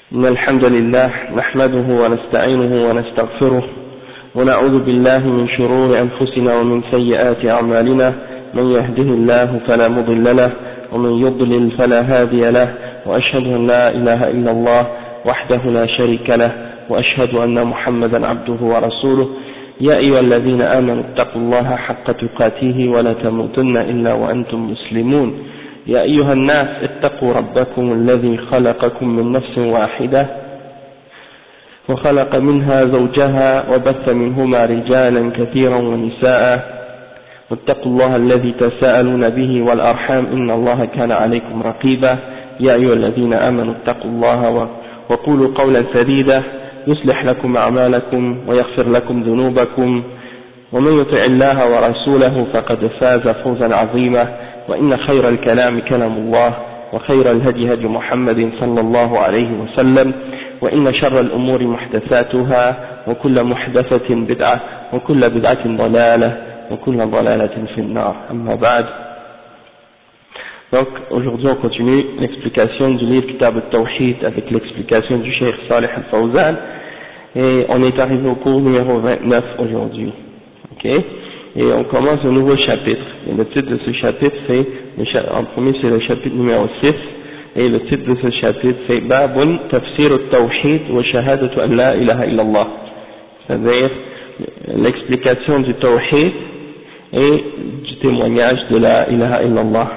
إن الحمد لله نحمده ونستعينه ونستغفره ونعوذ بالله من شرور أنفسنا ومن سيئات أعمالنا من يهده الله فلا مضل له ومن يضلل فلا هادي له وأشهد أن لا إله إلا الله وحده لا شريك له وأشهد أن محمدا عبده ورسوله يا أيها الذين آمنوا اتقوا الله حق تقاته ولا تموتن إلا وأنتم مسلمون يا أيها الناس اتقوا ربكم الذي خلقكم من نفس واحدة وخلق منها زوجها وبث منهما رجالا كثيرا ونساء واتقوا الله الذي تساءلون به والأرحام إن الله كان عليكم رقيبا يا أيها الذين آمنوا اتقوا الله وقولوا قولا سديدا يصلح لكم أعمالكم ويغفر لكم ذنوبكم ومن يطع الله ورسوله فقد فاز فوزا عظيما وإن خير الكلام كلام الله وخير الهدي هدي محمد صلى الله عليه وسلم وإن شر الأمور محدثاتها وكل محدثة بدعة وكل بدعة ضلالة وكل ضلالة في النار أما بعد. Donc aujourd'hui on continue l'explication du livre Kitab al-Tawhid avec l'explication du Cheikh Salih al-Fawzan et on est arrivé au cours numéro 29 aujourd'hui. Ok, et on commence un nouveau chapitre et le titre de ce chapitre c'est, en premier c'est le chapitre numéro 6 et le titre de ce chapitre c'est Babun Tafsir al-Tawhid wa Shahadatu an la ilaha illallah, c'est-à-dire l'explication du Tawhid et du témoignage de la ilaha illallah.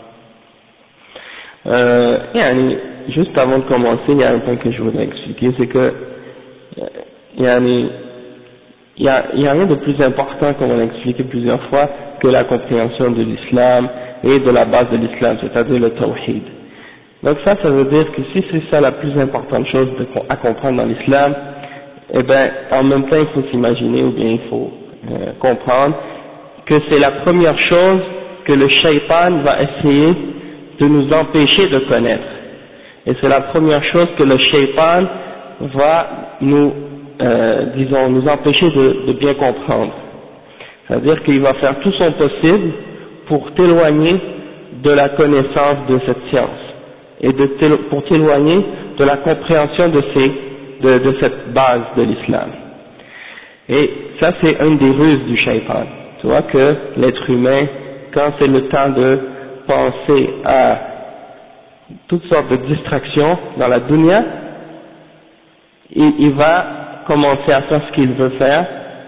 Juste avant de commencer, il y a un point que je voudrais expliquer, c'est que il y a rien de plus important, comme on a expliqué plusieurs fois, que la compréhension de l'islam et de la base de l'islam, c'est-à-dire le tawhid. Donc ça veut dire que si c'est ça la plus importante chose à comprendre dans l'islam, eh ben en même temps il faut s'imaginer ou bien il faut comprendre que c'est la première chose que le shaitan va essayer de nous empêcher de connaître. Et c'est la première chose que le shaitan va nous empêcher de bien comprendre. C'est-à-dire qu'il va faire tout son possible pour t'éloigner de la connaissance de cette science et pour t'éloigner de la compréhension de cette base de l'islam. Et ça c'est une des ruses du shaitan. Tu vois que l'être humain, quand c'est le temps de penser à toutes sortes de distractions dans la dunya, il va commencer à faire ce qu'il veut faire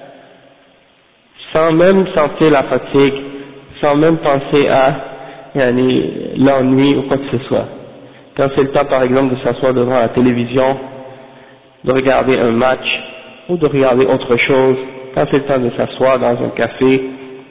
sans même sentir la fatigue, sans même penser à l'ennui ou quoi que ce soit. Quand c'est le temps par exemple de s'asseoir devant la télévision, de regarder un match ou de regarder autre chose, quand c'est le temps de s'asseoir dans un café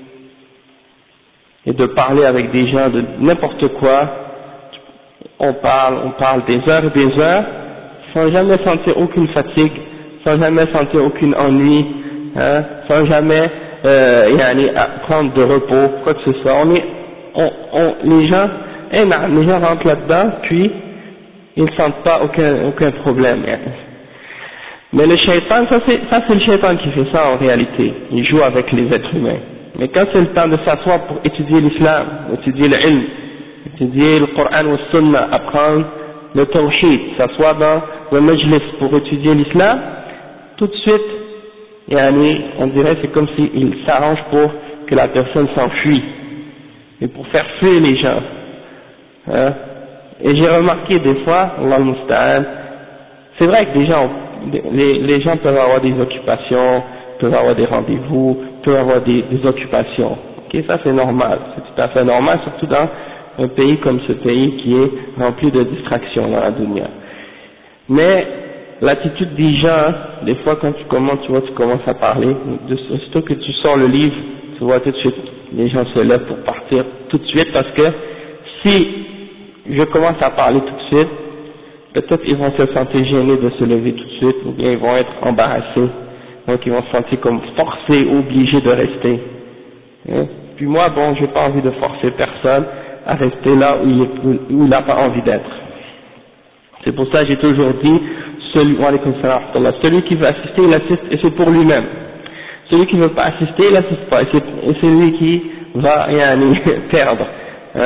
et de parler avec des gens de n'importe quoi, on parle des heures et des heures, sans jamais sentir aucune fatigue, sans jamais sentir aucun ennui, sans jamais prendre de repos, quoi que ce soit. Les gens rentrent là-dedans, puis ils ne sentent pas aucun problème. Mais le shaitan, ça c'est le shaitan qui fait ça en réalité. Il joue avec les êtres humains. Mais quand c'est le temps de s'asseoir pour étudier l'islam, étudier l'ilm, étudier le Coran ou le Sunna, apprendre le tawhid, s'asseoir dans le majlis pour étudier l'islam, tout de suite, on dirait c'est comme s'il s'arrange pour que la personne s'enfuit, et pour faire fuir les gens. Et j'ai remarqué des fois, Allah al-Musta'an, c'est vrai que les gens peuvent avoir des occupations, peuvent avoir des rendez-vous, peuvent avoir des occupations. Ok, ça c'est normal, c'est tout à fait normal, surtout dans un pays comme ce pays qui est rempli de distractions dans la dunya. Mais l'attitude des gens, des fois quand tu commences à parler, surtout que tu sors le livre, tu vois tout de suite, les gens se lèvent pour partir tout de suite, parce que si je commence à parler tout de suite, peut-être ils vont se sentir gênés de se lever tout de suite, ou bien ils vont être embarrassés, donc ils vont se sentir comme forcés, obligés de rester. Puis moi, j'ai pas envie de forcer personne à rester là où il n'a pas envie d'être. C'est pour ça que j'ai toujours dit, celui qui veut assister, il assiste, et c'est pour lui-même. Celui qui ne veut pas assister, il n'assiste pas, et c'est lui qui va perdre.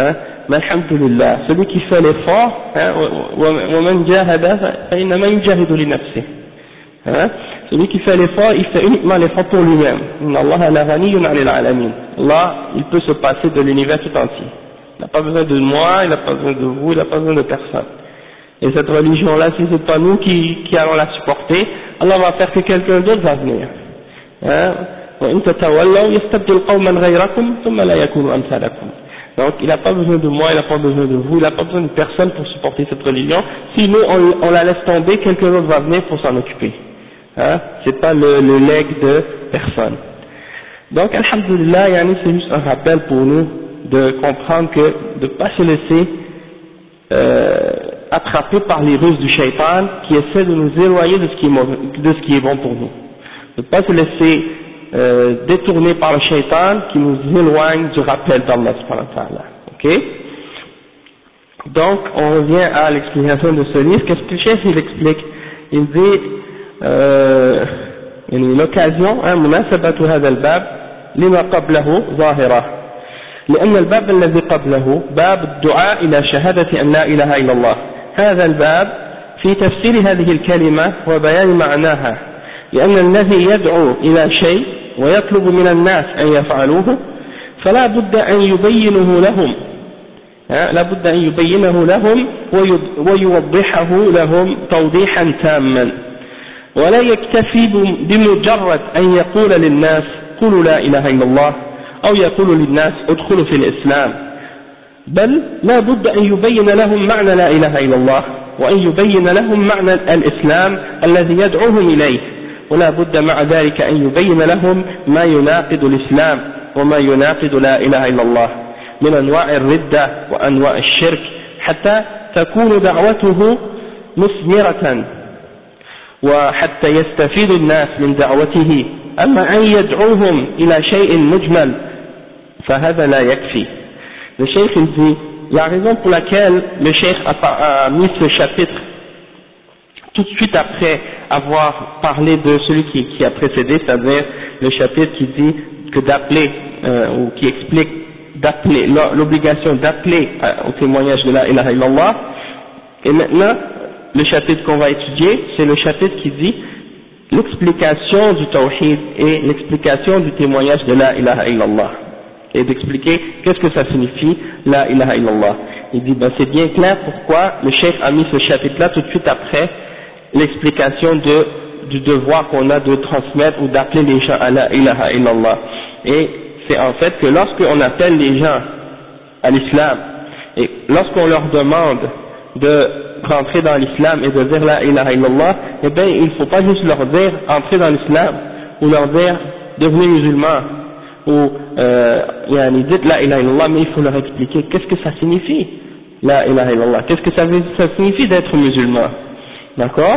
mais alhamdulillah, celui qui fait l'effort, وَمَنْ جَاهَدَ فَإِنَّمَا يُجَاهِدُ لِنَفْسِهِ, celui qui fait l'effort, il fait uniquement l'effort pour lui-même. Inna Allah la ghaniyyun 'anil 'alamin. Allah, il peut se passer de l'univers tout entier. Il n'a pas besoin de moi, il n'a pas besoin de vous, il n'a pas besoin de personne. Et cette religion-là, si c'est pas nous qui allons la supporter, Allah va faire que quelqu'un d'autre va venir. Donc il n'a pas besoin de moi, il n'a pas besoin de vous, il n'a pas besoin de personne pour supporter cette religion. Si nous on la laisse tomber, quelqu'un d'autre va venir pour s'en occuper. C'est pas le legs de personne. Donc alhamdulillah, c'est juste un rappel pour nous de comprendre que de ne pas se laisser attraper par les ruses du shaitan qui essaie de nous éloigner de ce qui est bon pour nous. De ne pas se laisser détourner par le shaitan qui nous éloigne du rappel d'Allah subhanahu wa ta'ala. Ok? Donc on revient à l'explication de ce livre. Qu'est-ce que le chef il explique? Il dit l'occasion مناسبة هذا الباب لما قبله ظاهرة لأن الباب الذي قبله باب الدعاء إلى شهادة أن لا إله إلا الله. هذا الباب في تفسير هذه الكلمة وبيان معناها، لأن الذي يدعو إلى شيء ويطلب من الناس أن يفعلوه فلا بد أن يبينه لهم، لا بد أن يبينه لهم ويوضحه لهم توضيحا تاما، ولا يكتفي بمجرد أن يقول للناس قولوا لا إله إلا الله أو يقول للناس ادخلوا في الإسلام، بل لا بد أن يبين لهم معنى لا إله إلا الله وأن يبين لهم معنى الإسلام الذي يدعوهم إليه، ولا بد مع ذلك أن يبين لهم ما يناقض الإسلام وما يناقض لا إله إلا الله من أنواع الردة وأنواع الشرك حتى تكون دعوته مثمرة وحتى يستفيد الناس من دعوته. أما أن يدعوهم إلى شيء مجمل فهذا لا يكفي. Le cheikh il dit, la raison pour laquelle le cheikh a mis ce chapitre tout de suite après avoir parlé de celui qui a précédé, c'est-à-dire le chapitre qui dit que d'appeler, ou qui explique d'appeler, l'obligation d'appeler au témoignage de la ilaha illallah, et maintenant le chapitre qu'on va étudier, c'est le chapitre qui dit l'explication du tawhid et l'explication du témoignage de la ilaha illallah, et d'expliquer qu'est-ce que ça signifie la ilaha illallah. Il dit, c'est bien clair pourquoi le cheikh a mis ce chapitre-là tout de suite après l'explication du devoir qu'on a de transmettre ou d'appeler les gens à la ilaha illallah. Et c'est en fait que lorsqu'on appelle les gens à l'islam, et lorsqu'on leur demande de rentrer dans l'islam et de dire la ilaha illallah, eh bien il ne faut pas juste leur dire entrer dans l'islam ou leur dire devenez musulman ou dites la ilaha illallah, mais il faut leur expliquer qu'est-ce que ça signifie la ilaha illallah, qu'est-ce que ça signifie d'être musulman, d'accord?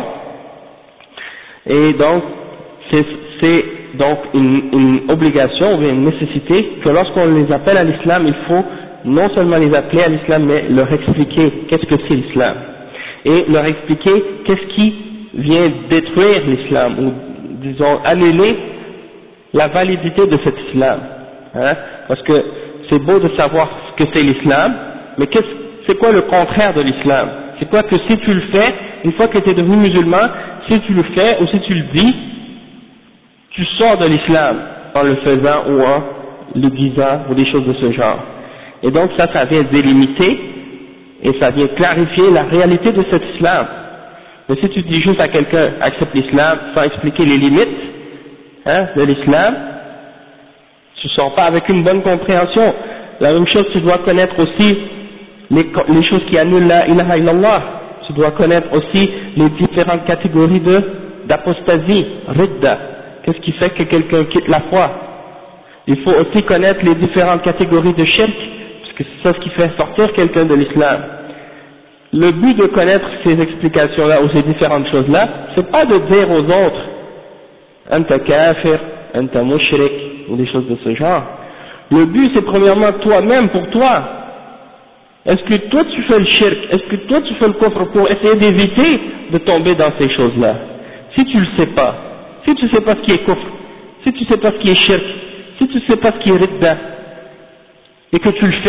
Et donc c'est donc une obligation ou une nécessité que lorsqu'on les appelle à l'islam, il faut non seulement les appeler à l'islam, mais leur expliquer qu'est-ce que c'est l'islam et leur expliquer qu'est-ce qui vient détruire l'islam ou disons annuler la validité de cet islam, parce que c'est beau de savoir ce que c'est l'islam, mais c'est quoi le contraire de l'islam? C'est quoi que si tu le fais, une fois que tu es devenu musulman, si tu le fais ou si tu le dis, tu sors de l'islam en le faisant ou en le disant ou des choses de ce genre. Et donc ça vient délimiter et ça vient clarifier la réalité de cet islam. Mais si tu dis juste à quelqu'un accepte l'islam sans expliquer les limites de l'islam, tu ne sors pas avec une bonne compréhension. La même chose, tu dois connaître aussi les choses qui annulent la ilaha illallah. Tu dois connaître aussi les différentes catégories d'apostasie, ridda. Qu'est-ce qui fait que quelqu'un quitte la foi? Il faut aussi connaître les différentes catégories de shirk, parce que c'est ça ce qui fait sortir quelqu'un de l'islam. Le but de connaître ces explications-là ou ces différentes choses-là, c'est pas de dire aux autres anta kafir, anta mushrik ou des choses de ce genre. Le but c'est premièrement toi-même, pour toi. Est-ce que toi tu fais le shirk? Est-ce que toi tu fais le kufr pour essayer d'éviter de tomber dans ces choses-là? Si tu le sais pas, si tu sais pas ce qui est kufr, si tu sais pas ce qui est shirk, si tu sais pas ce qui est ridda, et que tu le fais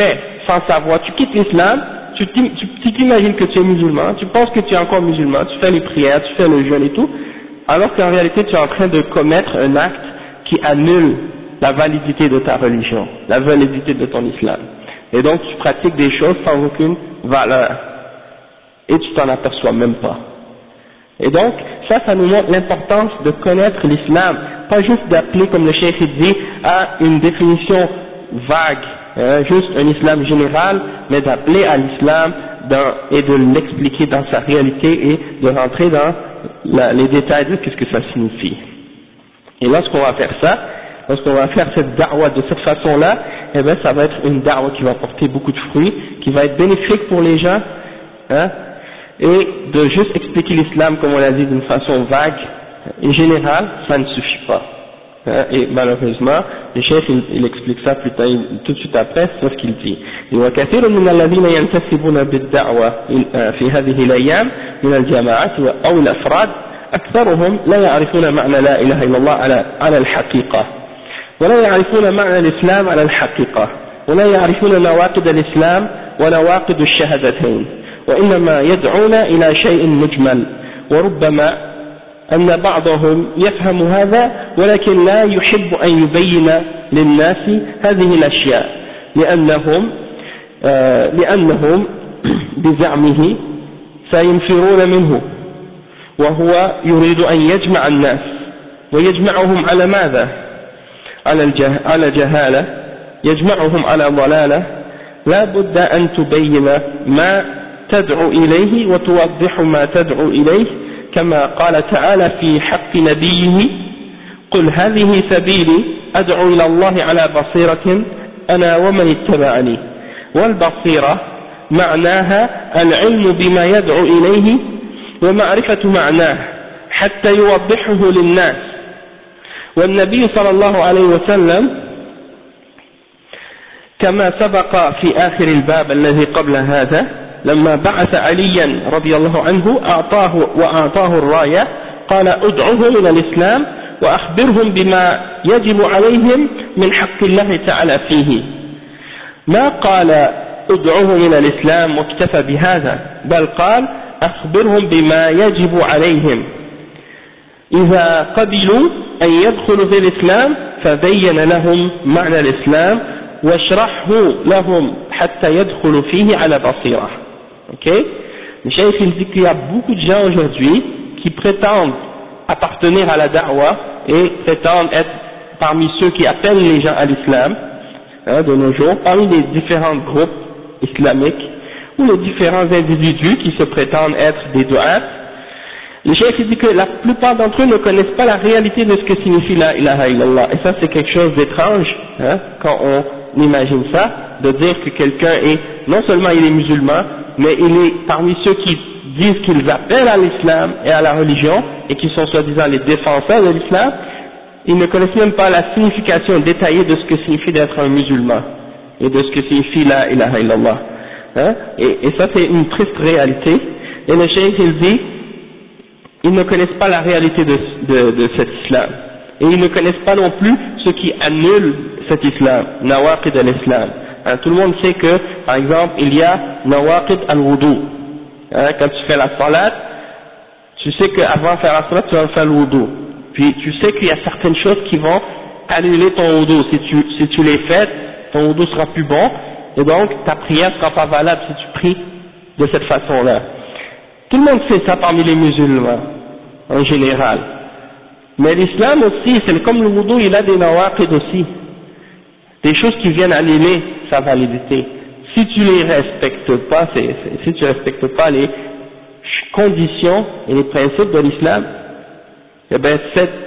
sans savoir, tu quittes l'islam, tu t'imagines que tu es musulman, tu penses que tu es encore musulman, tu fais les prières, tu fais le jeûne et tout, alors qu'en réalité tu es en train de commettre un acte qui annule la validité de ta religion, la validité de ton islam. Et donc tu pratiques des choses sans aucune valeur, et tu t'en aperçois même pas. Et donc, ça nous montre l'importance de connaître l'islam, pas juste d'appeler, comme le cheikh dit, à une définition vague, juste un islam général, mais d'appeler à l'islam et de l'expliquer dans sa réalité et de rentrer dans les détails de ce que ça signifie. Et lorsqu'on va faire ça, lorsqu'on va faire cette da'wah de cette façon-là, eh bien ça va être une da'wah qui va porter beaucoup de fruits, qui va être bénéfique pour les gens, et de juste expliquer l'islam, comme on l'a dit, d'une façon vague et générale, ça ne suffit pas. Et malheureusement, le chef il explique ça plus tard, tout de suite après, c'est ce qu'il dit. وكثير من الذين ينتسبون بالدعوة في هذه الأيام من الجماعات أو الأفراد أكثرهم لا يعرفون معنى لا إله إلا الله على الحقيقة، ولا يعرفون معنى الإسلام على الحقيقة، ولا يعرفون نواقض الإسلام ونواقض الشهادتين، وإنما يدعون إلى شيء مجمل، وربما أن بعضهم يفهم هذا ولكن لا يحب أن يبين للناس هذه الأشياء لأنهم بزعمه سينفرون منه، وهو يريد أن يجمع الناس ويجمعهم على ماذا؟ على جهالة، يجمعهم على ضلالة. لا بد أن تبين ما تدعو إليه وتوضح ما تدعو إليه، كما قال تعالى في حق نبيه: قل هذه سبيلي أدعو إلى الله على بصيرة أنا ومن اتبعني. والبصيرة معناها العلم بما يدعو إليه ومعرفة معناه حتى يوضحه للناس. والنبي صلى الله عليه وسلم كما سبق في آخر الباب الذي قبل هذا لما بعث عليا رضي الله عنه وأعطاه الراية قال: ادعوهم إلى الإسلام وأخبرهم بما يجب عليهم من حق الله تعالى فيه. ما قال ادعوهم إلى الإسلام واكتفى بهذا، بل قال: أخبرهم بما يجب عليهم. إذا قبلوا أن يدخلوا في الإسلام فبين لهم معنى الإسلام واشرحه لهم حتى يدخلوا فيه على بصيرة. Ok? Le cheikh il dit qu'il y a beaucoup de gens aujourd'hui qui prétendent appartenir à la da'wah et prétendent être parmi ceux qui appellent les gens à l'islam de nos jours, parmi les différents groupes islamiques ou les différents individus qui se prétendent être des du'at. Le cheikh il dit que la plupart d'entre eux ne connaissent pas la réalité de ce que signifie la ilaha illallah, et ça c'est quelque chose d'étrange quand on imagine ça, de dire que quelqu'un est, non seulement il est musulman, mais il est parmi ceux qui disent qu'ils appellent à l'islam et à la religion, et qui sont soi-disant les défenseurs de l'islam, ils ne connaissent même pas la signification détaillée de ce que signifie d'être un musulman, et de ce que signifie la ilaha illallah. Et ça c'est une triste réalité, et le cheikh il dit, ils ne connaissent pas la réalité de cet islam, et ils ne connaissent pas non plus ce qui annule cet islam, nawaqid al-islam. Tout le monde sait que, par exemple, il y a nawaqid al-wudu. Quand tu fais la salat, tu sais qu'avant de faire la salat, tu vas faire le wudu. Puis tu sais qu'il y a certaines choses qui vont annuler ton wudu. Si tu les fais, ton wudu sera plus bon, et donc ta prière sera pas valable si tu pries de cette façon-là. Tout le monde sait ça parmi les musulmans, en général. Mais l'islam aussi, c'est comme le wudu, il a des nawaqid aussi. Des choses qui viennent annuler sa validité. Si tu les respectes pas, si tu respectes pas les conditions et les principes de l'islam, eh ben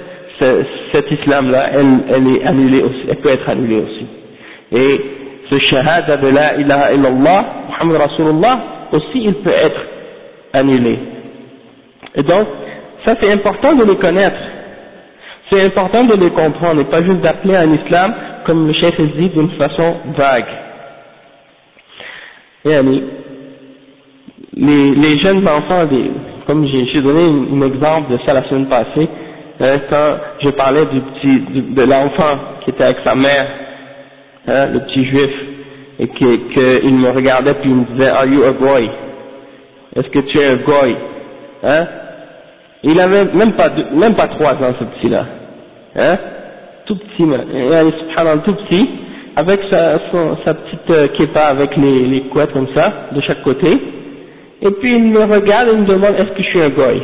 cet islam-là, elle est annulée aussi, elle peut être annulée aussi. Et ce shahada de la ilaha illallah, Muhammad Rasulullah, aussi il peut être annulé. Et donc, ça c'est important de les connaître. C'est important de les comprendre et pas juste d'appeler à un islam, comme le cheikh dit, d'une façon vague. Et les jeunes enfants, comme j'ai donné un exemple de ça la semaine passée, quand je parlais de l'enfant qui était avec sa mère, le petit juif, et qu'il me regardait puis il me disait, are you a goy? Est-ce que tu es un goy? Hein? Il avait même pas 3 ans, ce petit-là. Hein? Tout petit, subhanallah, tout petit, avec sa petite kippa avec les couettes comme ça, de chaque côté. Et puis il me regarde et il me demande, est-ce que je suis un goy?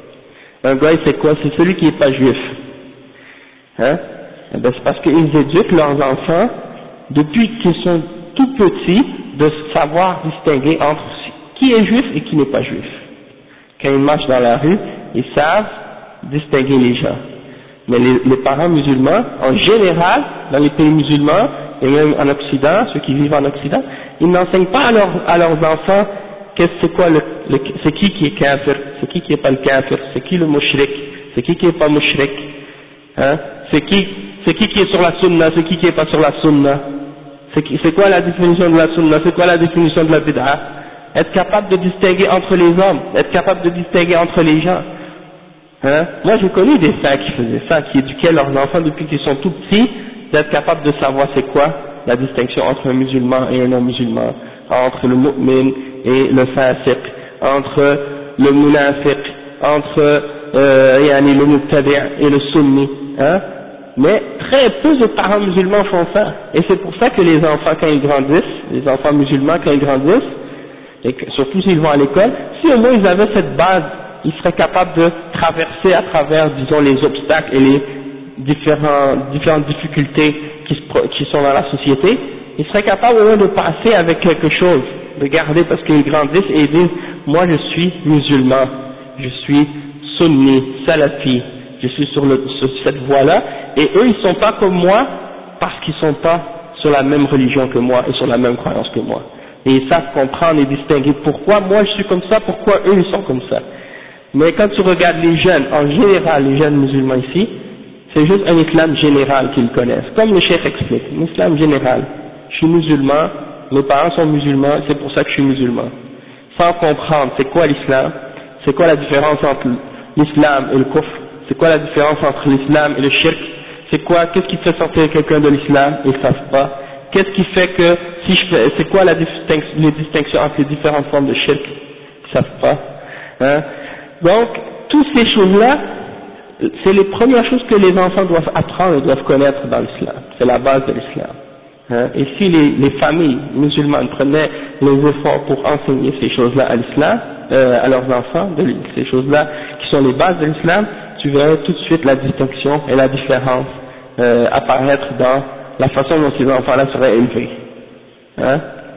Un goy, c'est quoi? C'est celui qui n'est pas juif. Hein? Eh ben, c'est parce qu'ils éduquent leurs enfants, depuis qu'ils sont tout petits, de savoir distinguer entre qui est juif et qui n'est pas juif. Quand ils marchent dans la rue, ils savent distinguer les gens. Mais les parents musulmans, en général, dans les pays musulmans, et même en Occident, ceux qui vivent en Occident, ils n'enseignent pas à leurs enfants c'est quoi c'est qui est kafir, c'est qui est pas le kafir, c'est qui le mushrik, c'est qui est pas mushrik, hein, c'est qui est sur la sunna, c'est qui est pas sur la sunna, c'est quoi la définition de la sunna, c'est quoi la définition de la bid'a. Être capable de distinguer entre les hommes, être capable de distinguer entre les gens. Hein? Moi j'ai connu des frères qui faisaient ça, qui éduquaient leurs enfants depuis qu'ils sont tout petits, d'être capable de savoir c'est quoi la distinction entre un musulman et un non-musulman, entre le mu'min et le fasiq, entre le munafiq, entre le mubtadi' et le sunni. Hein? Mais très peu de parents musulmans font ça. Et c'est pour ça que les enfants quand ils grandissent, les enfants musulmans quand ils grandissent, et surtout s'ils vont à l'école, si au moins ils avaient cette base, ils seraient capables de traverser à travers, disons, les obstacles et les différentes difficultés qui sont dans la société, ils seraient capables au moins de passer avec quelque chose, de garder, parce qu'ils grandissent et ils disent, moi je suis musulman, je suis sunni, salafi, je suis sur cette voie-là, et eux ils sont pas comme moi parce qu'ils sont pas sur la même religion que moi et sur la même croyance que moi. Et ils savent comprendre et distinguer pourquoi moi je suis comme ça, pourquoi eux ils sont comme ça. Mais quand tu regardes les jeunes, en général les jeunes musulmans ici, c'est juste un islam général qu'ils connaissent, comme le cheikh explique, un islam général. Je suis musulman, mes parents sont musulmans, c'est pour ça que je suis musulman. Sans comprendre c'est quoi l'islam, c'est quoi la différence entre l'islam et le kufr, c'est quoi la différence entre l'islam et le shirk, qu'est-ce qui fait sortir quelqu'un de l'islam, ils ne savent pas. Qu'est-ce qui fait que, c'est quoi les distinctions entre les différentes formes de shirk, ils ne savent pas. Hein? Donc, toutes ces choses-là, c'est les premières choses que les enfants doivent apprendre et doivent connaître dans l'islam. C'est la base de l'islam. Hein? Et si les familles musulmanes prenaient les efforts pour enseigner ces choses-là à l'islam, à leurs enfants, ces choses-là qui sont les bases de l'islam, tu verrais tout de suite la distinction et la différence apparaître dans la façon dont ces enfants-là seraient élevés. Hein?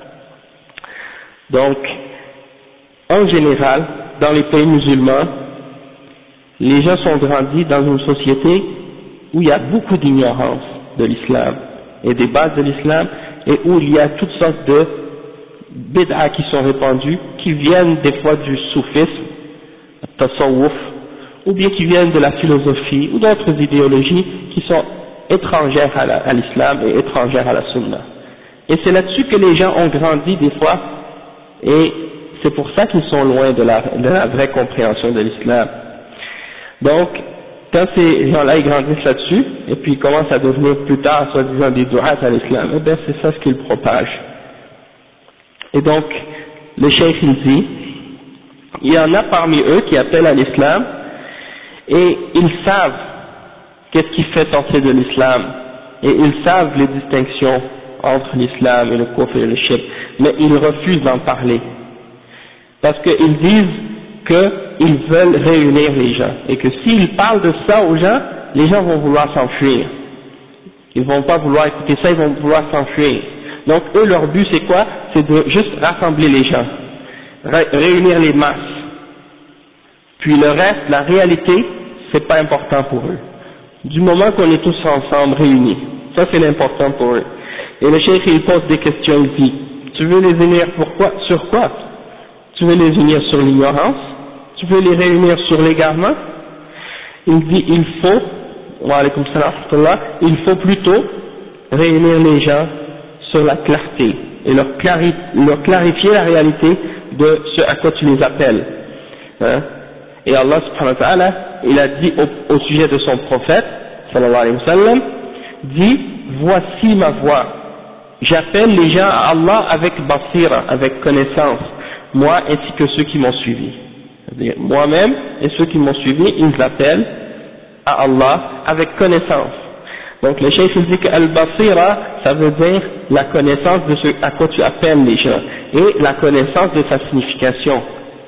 Donc, en général, dans les pays musulmans, les gens sont grandis dans une société où il y a beaucoup d'ignorance de l'islam et des bases de l'islam, et où il y a toutes sortes de bid'a qui sont répandues, qui viennent des fois du soufisme, tasawwuf, ou bien qui viennent de la philosophie ou d'autres idéologies qui sont étrangères à l'islam et étrangères à la sunna. Et c'est là-dessus que les gens ont grandi des fois, et c'est pour ça qu'ils sont loin de la vraie compréhension de l'islam. Donc, quand ces gens-là ils grandissent là-dessus, et puis ils commencent à devenir plus tard, soi-disant, des du'at à l'islam, eh bien c'est ça ce qu'ils propagent. Et donc, le cheikh il dit, il y en a parmi eux qui appellent à l'islam, et ils savent qu'est-ce qui fait sortir de l'islam, et ils savent les distinctions entre l'islam et le kufr et le shirk, mais ils refusent d'en parler, parce qu'ils disent qu'ils veulent réunir les gens, et que s'ils parlent de ça aux gens, les gens vont vouloir s'enfuir, ils vont pas vouloir écouter ça, ils vont vouloir s'enfuir. Donc eux leur but c'est quoi? C'est de juste rassembler les gens, réunir les masses, puis le reste, la réalité, c'est pas important pour eux. Du moment qu'on est tous ensemble réunis, ça c'est l'important pour eux. Et le cheikh il pose des questions, il dit, tu veux les unir pourquoi, sur quoi? Tu veux les unir sur l'ignorance? Tu veux les réunir sur l'égarement? Il dit, il faut plutôt réunir les gens sur la clarté et leur clarifier la réalité de ce à quoi tu les appelles. Hein? Et Allah subhanahu wa ta'ala, il a dit au sujet de son prophète, sallallahu alayhi wa sallam, dit, voici ma voie, j'appelle les gens à Allah avec basira, avec connaissance, moi ainsi que ceux qui m'ont suivi. C'est-à-dire moi-même et ceux qui m'ont suivi, ils appellent à Allah avec connaissance. Donc le cheikh dit que al-basira, ça veut dire la connaissance de ce à quoi tu appelles les gens et la connaissance de sa signification.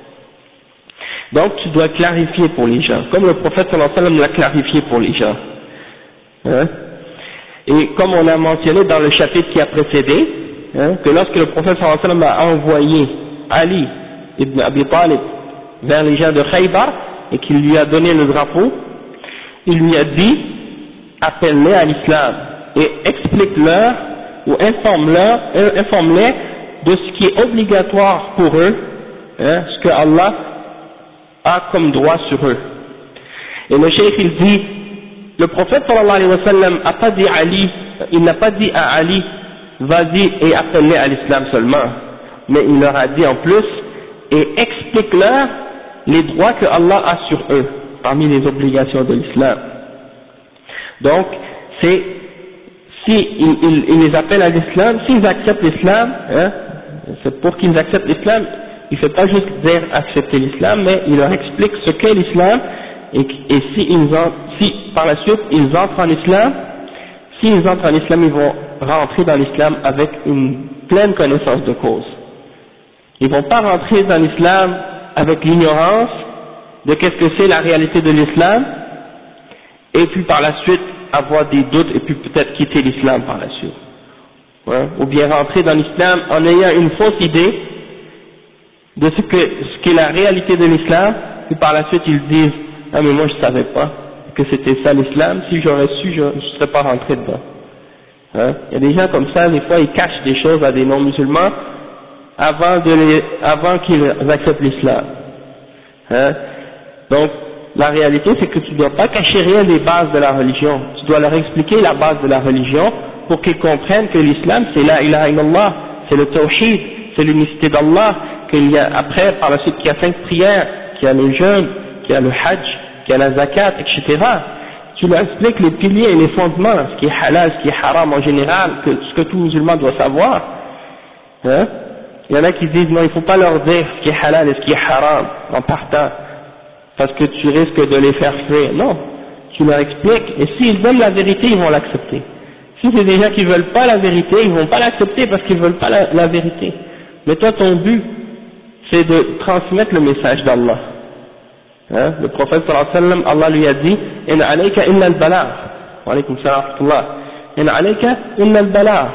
Donc tu dois clarifier pour les gens, comme le prophète sallallahu alayhi wa sallam l'a clarifié pour les gens. Hein? Et comme on a mentionné dans le chapitre qui a précédé, que lorsque le prophète sallallahu alayhi wa sallam a envoyé Ali ibn Abi Talib vers les gens de Khaybar et qu'il lui a donné le drapeau, il lui a dit appelle-les à l'islam et explique-leur ou informe-les de ce qui est obligatoire pour eux, ce que Allah a comme droit sur eux. Et le cheikh il dit, le prophète sallallahu alayhi wa sallam a pas dit Ali, il n'a pas dit à Ali vas-y et appelle-les à l'islam seulement, mais il leur a dit en plus et explique-leur les droits que Allah a sur eux parmi les obligations de l'islam. Donc c'est si il les appelle à l'islam, s'ils acceptent l'islam, c'est pour qu'ils acceptent l'islam, il ne fait pas juste dire accepter l'islam, mais il leur explique ce qu'est l'islam et si par la suite ils entrent en islam, s'ils entrent en islam, ils vont rentrer dans l'islam avec une pleine connaissance de cause. Ils ne vont pas rentrer dans l'islam avec l'ignorance de qu'est-ce que c'est la réalité de l'islam et puis par la suite avoir des doutes et puis peut-être quitter l'islam par la suite. Ou bien rentrer dans l'islam en ayant une fausse idée de ce qu'est la réalité de l'islam, puis par la suite ils disent ah mais moi je savais pas que c'était ça l'islam, si j'aurais su je ne serais pas rentré dedans. Il y a des gens comme ça, des fois ils cachent des choses à des non-musulmans avant qu'ils acceptent l'islam. Donc la réalité c'est que tu ne dois pas cacher rien des bases de la religion, tu dois leur expliquer la base de la religion pour qu'ils comprennent que l'islam c'est la ilaha illallah, c'est le tawhid, c'est l'unicité d'Allah, qu'il y a après par la suite qu'il y a 5 prières, qu'il y a le jeûne, qu'il y a le hajj, qu'il y a la zakat, etc. Tu leur expliques les piliers et les fondements, ce qui est halal, ce qui est haram en général, ce que tout musulman doit savoir. Il y en a qui disent non, il ne faut pas leur dire ce qui est halal et ce qui est haram en partant, parce que tu risques de les faire fuir. Non, tu leur expliques et s'ils veulent la vérité, ils vont l'accepter. Si c'est des gens qui ne veulent pas la vérité, ils ne vont pas l'accepter parce qu'ils ne veulent pas la vérité. Mais toi, ton but, c'est de transmettre le message d'Allah. Le prophète sallallahu alayhi wa sallam, Allah lui a dit in alayka illa al-balagh. Wa alaykum salam wa rahmatullah. In alayka illa al-balagh.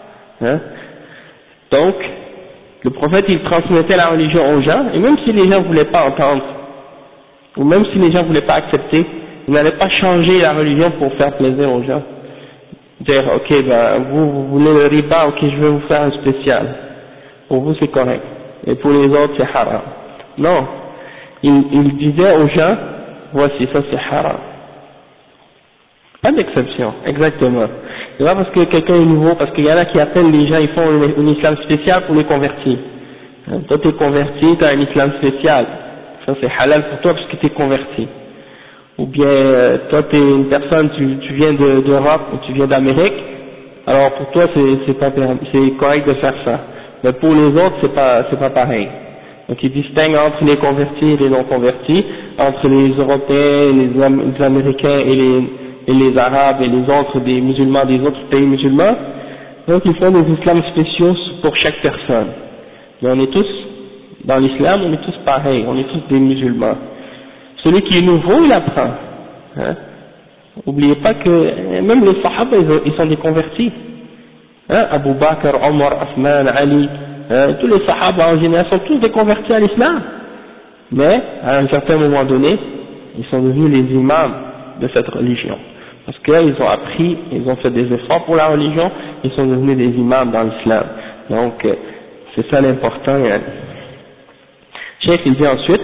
Donc le prophète il transmettait la religion aux gens et même si les gens ne voulaient pas entendre ou même si les gens ne voulaient pas accepter, il n'allait pas changer la religion pour faire plaisir aux gens, dire ok ben vous voulez le riba, ok je vais vous faire un spécial, pour vous c'est correct et pour les autres c'est haram. Non, il disait aux gens voici ça c'est haram, pas d'exception, exactement. C'est pas parce que quelqu'un est nouveau, parce qu'il y en a qui appellent les gens, ils font un islam spécial pour les convertir. Toi t'es converti, t'as un islam spécial, ça c'est halal pour toi parce que t'es converti. Ou bien toi t'es une personne, tu viens d'Europe ou tu viens d'Amérique, alors pour toi c'est correct de faire ça. Mais pour les autres c'est pas pareil. Donc ils distinguent entre les convertis et les non convertis, entre les Européens, les Américains et les Arabes et les autres des musulmans des autres pays musulmans. Donc ils font des islams spéciaux pour chaque personne. Mais on est tous, dans l'islam, on est tous pareils, on est tous des musulmans. Celui qui est nouveau, il apprend. N'oubliez pas que même les sahaba, ils sont des convertis. Abu Bakr, Omar, Osman, Ali, tous les sahaba en général sont tous des convertis à l'islam. Mais à un certain moment donné, ils sont devenus les imams de cette religion. Parce qu'ils ont appris, ils ont fait des efforts pour la religion, ils sont devenus des imams dans l'islam. Donc, c'est ça l'important. Cheikh il dit ensuite,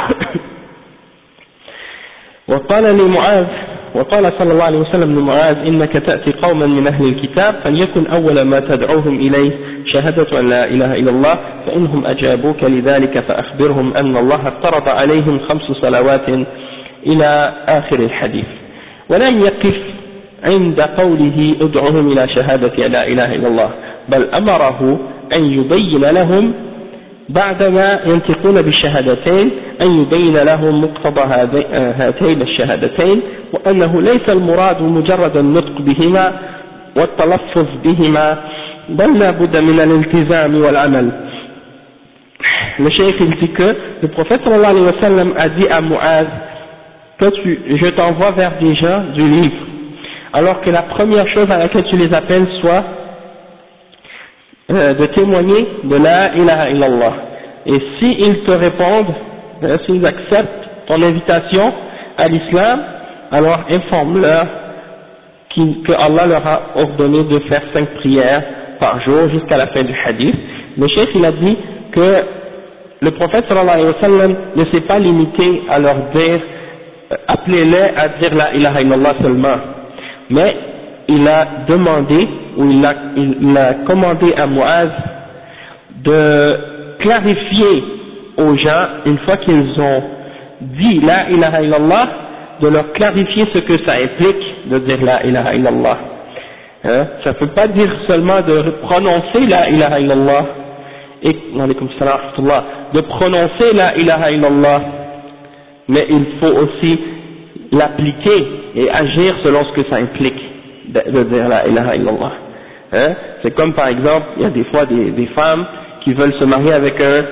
وقال لمعاذ وقال صلى الله عليه وسلم لمعاذ إنك تأتي قوما من أهل الكتاب فليكن أول ما تدعوهم إليه شهادة أن لا إله إلا الله فإنهم أجابوك لذلك فأخبرهم أن الله افترض عليهم 5 صلوات إلى آخر الحديث ولم يقف عند قوله ادعوهم إلى شهادة لا إله إلا الله بل أمره أن يبين لهم بعدما ينطقون بالشهادتين أن يبين لهم مقتضى هاتين الشهادتين وأنه ليس المراد مجرد النطق بهما والتلفظ بهما بل لا بد من الالتزام والعمل. Le cheikh il dit que le prophète sallallahu alayhi wa sallam a dit à Mu'adh que je t'envoie vers des gens du livre, alors que la première chose à laquelle tu les appelles soit de témoigner de la ilaha illallah. Et s'ils te répondent, s'ils acceptent ton invitation à l'islam, alors informe-leur que Allah leur a ordonné de faire 5 prières par jour jusqu'à la fin du hadith. Le cheikh il a dit que le prophète sallallahu alayhi wa sallam ne s'est pas limité à leur dire appelez-les à dire la ilaha illallah seulement, mais il a demandé ou il a commandé à Mu'adh de clarifier aux gens, une fois qu'ils ont dit la ilaha illallah, de leur clarifier ce que ça implique de dire la ilaha illallah. Ça ne peut pas dire seulement de prononcer la ilaha illallah et de prononcer la ilaha illallah, mais il faut aussi l'appliquer et agir selon ce que ça implique de dire la ilaha illallah. C'est comme par exemple, il y a des fois des femmes qui veulent se marier avec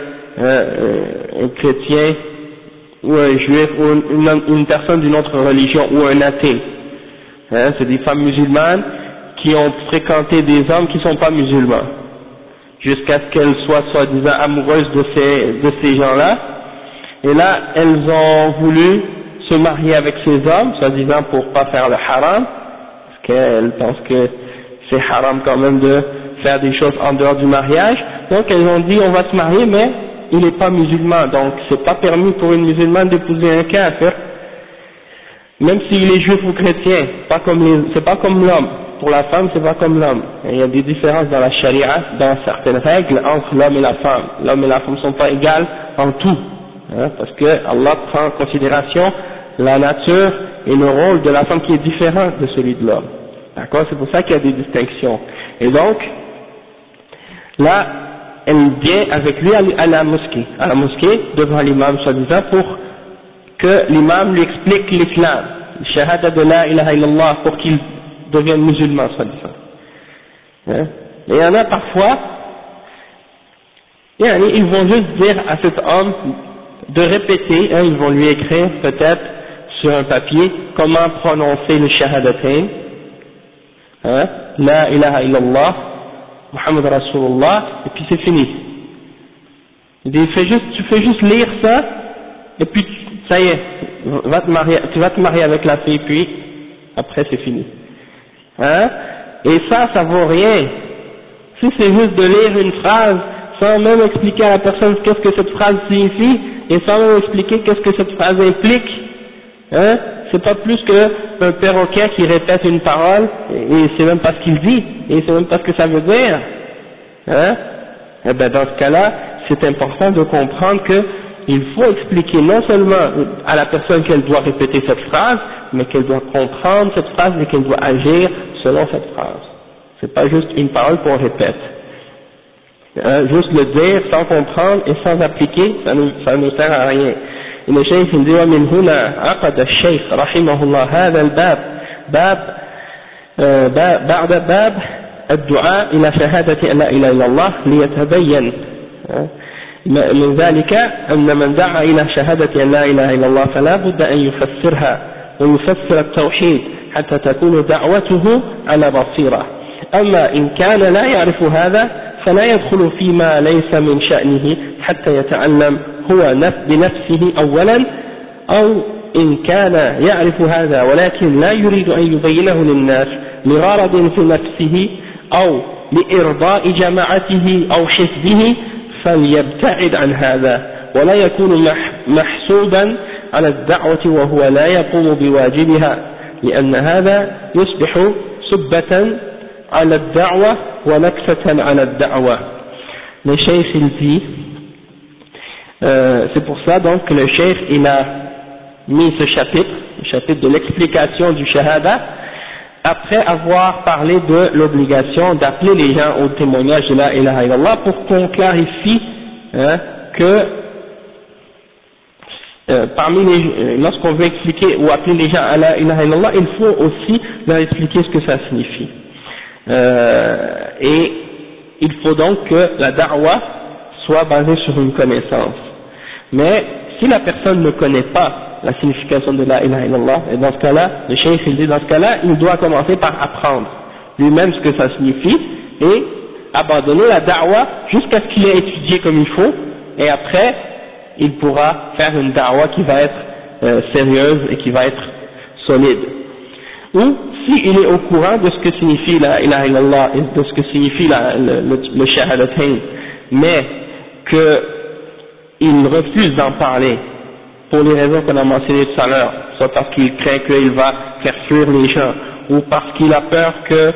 un chrétien ou un juif ou une personne d'une autre religion ou un athée. C'est des femmes musulmanes qui ont fréquenté des hommes qui ne sont pas musulmans, jusqu'à ce qu'elles soient soi-disant amoureuses de ces gens-là, et là elles ont voulu se marier avec ces hommes, soi-disant pour pas faire le haram, parce qu'elles pensent que c'est haram quand même de faire des choses en dehors du mariage, donc elles ont dit on va se marier mais il n'est pas musulman, donc c'est pas permis pour une musulmane d'épouser un kafir, même s'il est juif ou chrétien, c'est pas comme l'homme. Pour la femme, c'est pas comme l'homme. Il y a des différences dans la charia, dans certaines règles entre l'homme et la femme. L'homme et la femme ne sont pas égales en tout, parce que Allah prend en considération la nature et le rôle de la femme qui est différent de celui de l'homme. D'accord? C'est pour ça qu'il y a des distinctions. Et donc, là, elle vient avec lui à la mosquée, devant l'imam soi-disant, pour que l'imam lui explique l'islam, le shahada de la ilaha illallah, pour qu'il deviennent musulmans, soi-disant. Et il y en a parfois, ils vont juste dire à cet homme de répéter, ils vont lui écrire peut-être sur un papier comment prononcer le shahadatain, la ilaha illallah, Muhammad Rasulullah, et puis c'est fini. Tu fais juste lire ça, et puis ça y est, tu vas te marier avec la fille, puis après c'est fini. Et ça vaut rien. Si c'est juste de lire une phrase sans même expliquer à la personne qu'est-ce que cette phrase signifie et sans même expliquer qu'est-ce que cette phrase implique, c'est pas plus qu'un perroquet qui répète une parole et c'est même pas ce qu'il dit et c'est même pas ce que ça veut dire. Et ben dans ce cas-là, c'est important de comprendre que il faut expliquer non seulement à la personne qu'elle doit répéter cette phrase, mais qu'elle doit comprendre cette phrase et qu'elle doit agir selon cette phrase. C'est pas juste une parole qu'on répète. Juste le dire sans comprendre et sans appliquer, ça ne sert à rien. إن الشيخ يقول من هنا عقد الشيخ رحمه الله هذا الباب بعد باب الدعاء إلى شهادة أن لا إله إلا الله ليتبين من ذلك أن من دعا إلى شهادة أن لا إله إلا الله فلا بد أن يفسرها ويفسر التوحيد حتى تكون دعوته على بصيرة. أما إن كان لا يعرف هذا فلا يدخل فيما ليس من شأنه حتى يتعلم هو بنفسه أولا، أو إن كان يعرف هذا ولكن لا يريد أن يبينه للناس لغرض في نفسه أو لإرضاء جماعته أو حزبه فليبتعد عن هذا ولا يكون محسوبا على الدعوة وهو لا يقوم بواجبها، لأن هذا يصبح سبة على الدعوة ونكسة على الدعوة. Le cheikh il dit, c'est pour ça donc que le cheikh il a mis ce chapitre, le chapitre de l'explication du shahada, après avoir parlé de l'obligation d'appeler les gens au témoignage de la ilaha illallah, pour qu'on clarifie que lorsqu'on veut expliquer ou appeler les gens à la ilaha illallah, il faut aussi leur expliquer ce que ça signifie. Et il faut donc que la da'wa soit basée sur une connaissance. Mais si la personne ne connaît pas la signification de la ilaha illallah, et dans ce cas-là, le cheikh il dit dans ce cas-là, il doit commencer par apprendre lui-même ce que ça signifie et abandonner la da'wa jusqu'à ce qu'il ait étudié comme il faut, et après il pourra faire une da'wa qui va être sérieuse et qui va être solide. Ou s'il est au courant de ce que signifie la ilaha illallah et de ce que signifie le shahadatain, mais qu'il refuse d'en parler pour les raisons qu'on a mentionnées tout à l'heure, soit parce qu'il craint qu'il va faire fuir les gens, ou parce qu'il a peur que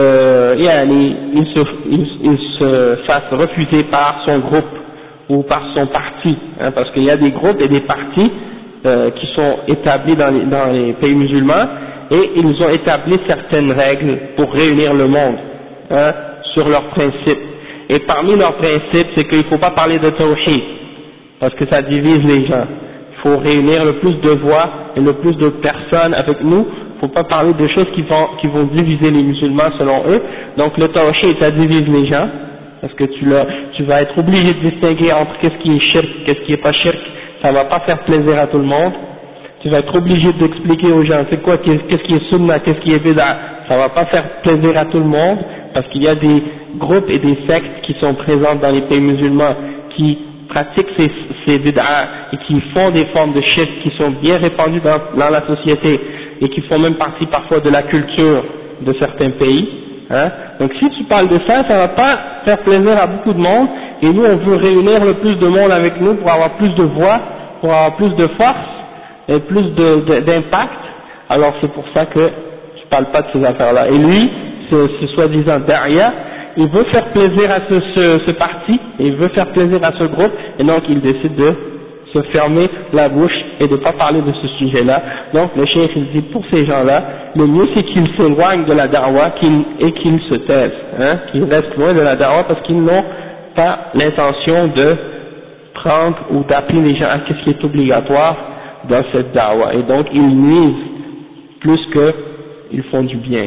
il se fasse refuser par son groupe ou par son parti, parce qu'il y a des groupes et des partis qui sont établis dans les pays musulmans, et ils ont établi certaines règles pour réunir le monde sur leurs principes. Et parmi leurs principes, c'est qu'il ne faut pas parler de tawhid, parce que ça divise les gens. Il faut réunir le plus de voix et le plus de personnes avec nous. Il ne faut pas parler de choses qui vont diviser les musulmans selon eux. Donc le tawhid, ça divise les gens, parce que tu vas être obligé de distinguer entre qu'est-ce qui est shirk, qu'est-ce qui est pas shirk. Ça va pas faire plaisir à tout le monde. Tu vas être obligé d'expliquer aux gens c'est quoi, qu'est-ce qui est sunna, qu'est-ce qui est bid'a. Ça va pas faire plaisir à tout le monde, parce qu'il y a des groupes et des sectes qui sont présentes dans les pays musulmans qui pratiquent ces bid'a et qui font des formes de shirk qui sont bien répandues dans la société et qui font même partie parfois de la culture de certains pays. Donc si tu parles de ça, ça va pas faire plaisir à beaucoup de monde, et nous on veut réunir le plus de monde avec nous pour avoir plus de voix, pour avoir plus de force et plus d'impact. Alors c'est pour ça que je parle pas de ces affaires-là. Et lui, ce soi-disant Da'iya, il veut faire plaisir à ce parti, et il veut faire plaisir à ce groupe, et donc il décide de se fermer la bouche et de ne pas parler de ce sujet-là. Donc le cheikh il dit pour ces gens-là, le mieux c'est qu'ils s'éloignent de la da'wa et qu'ils se taisent, qu'ils restent loin de la da'wa, parce qu'ils n'ont pas l'intention de prendre ou d'appeler les gens à ce qui est obligatoire dans cette da'wa, et donc ils nuisent plus qu'ils font du bien.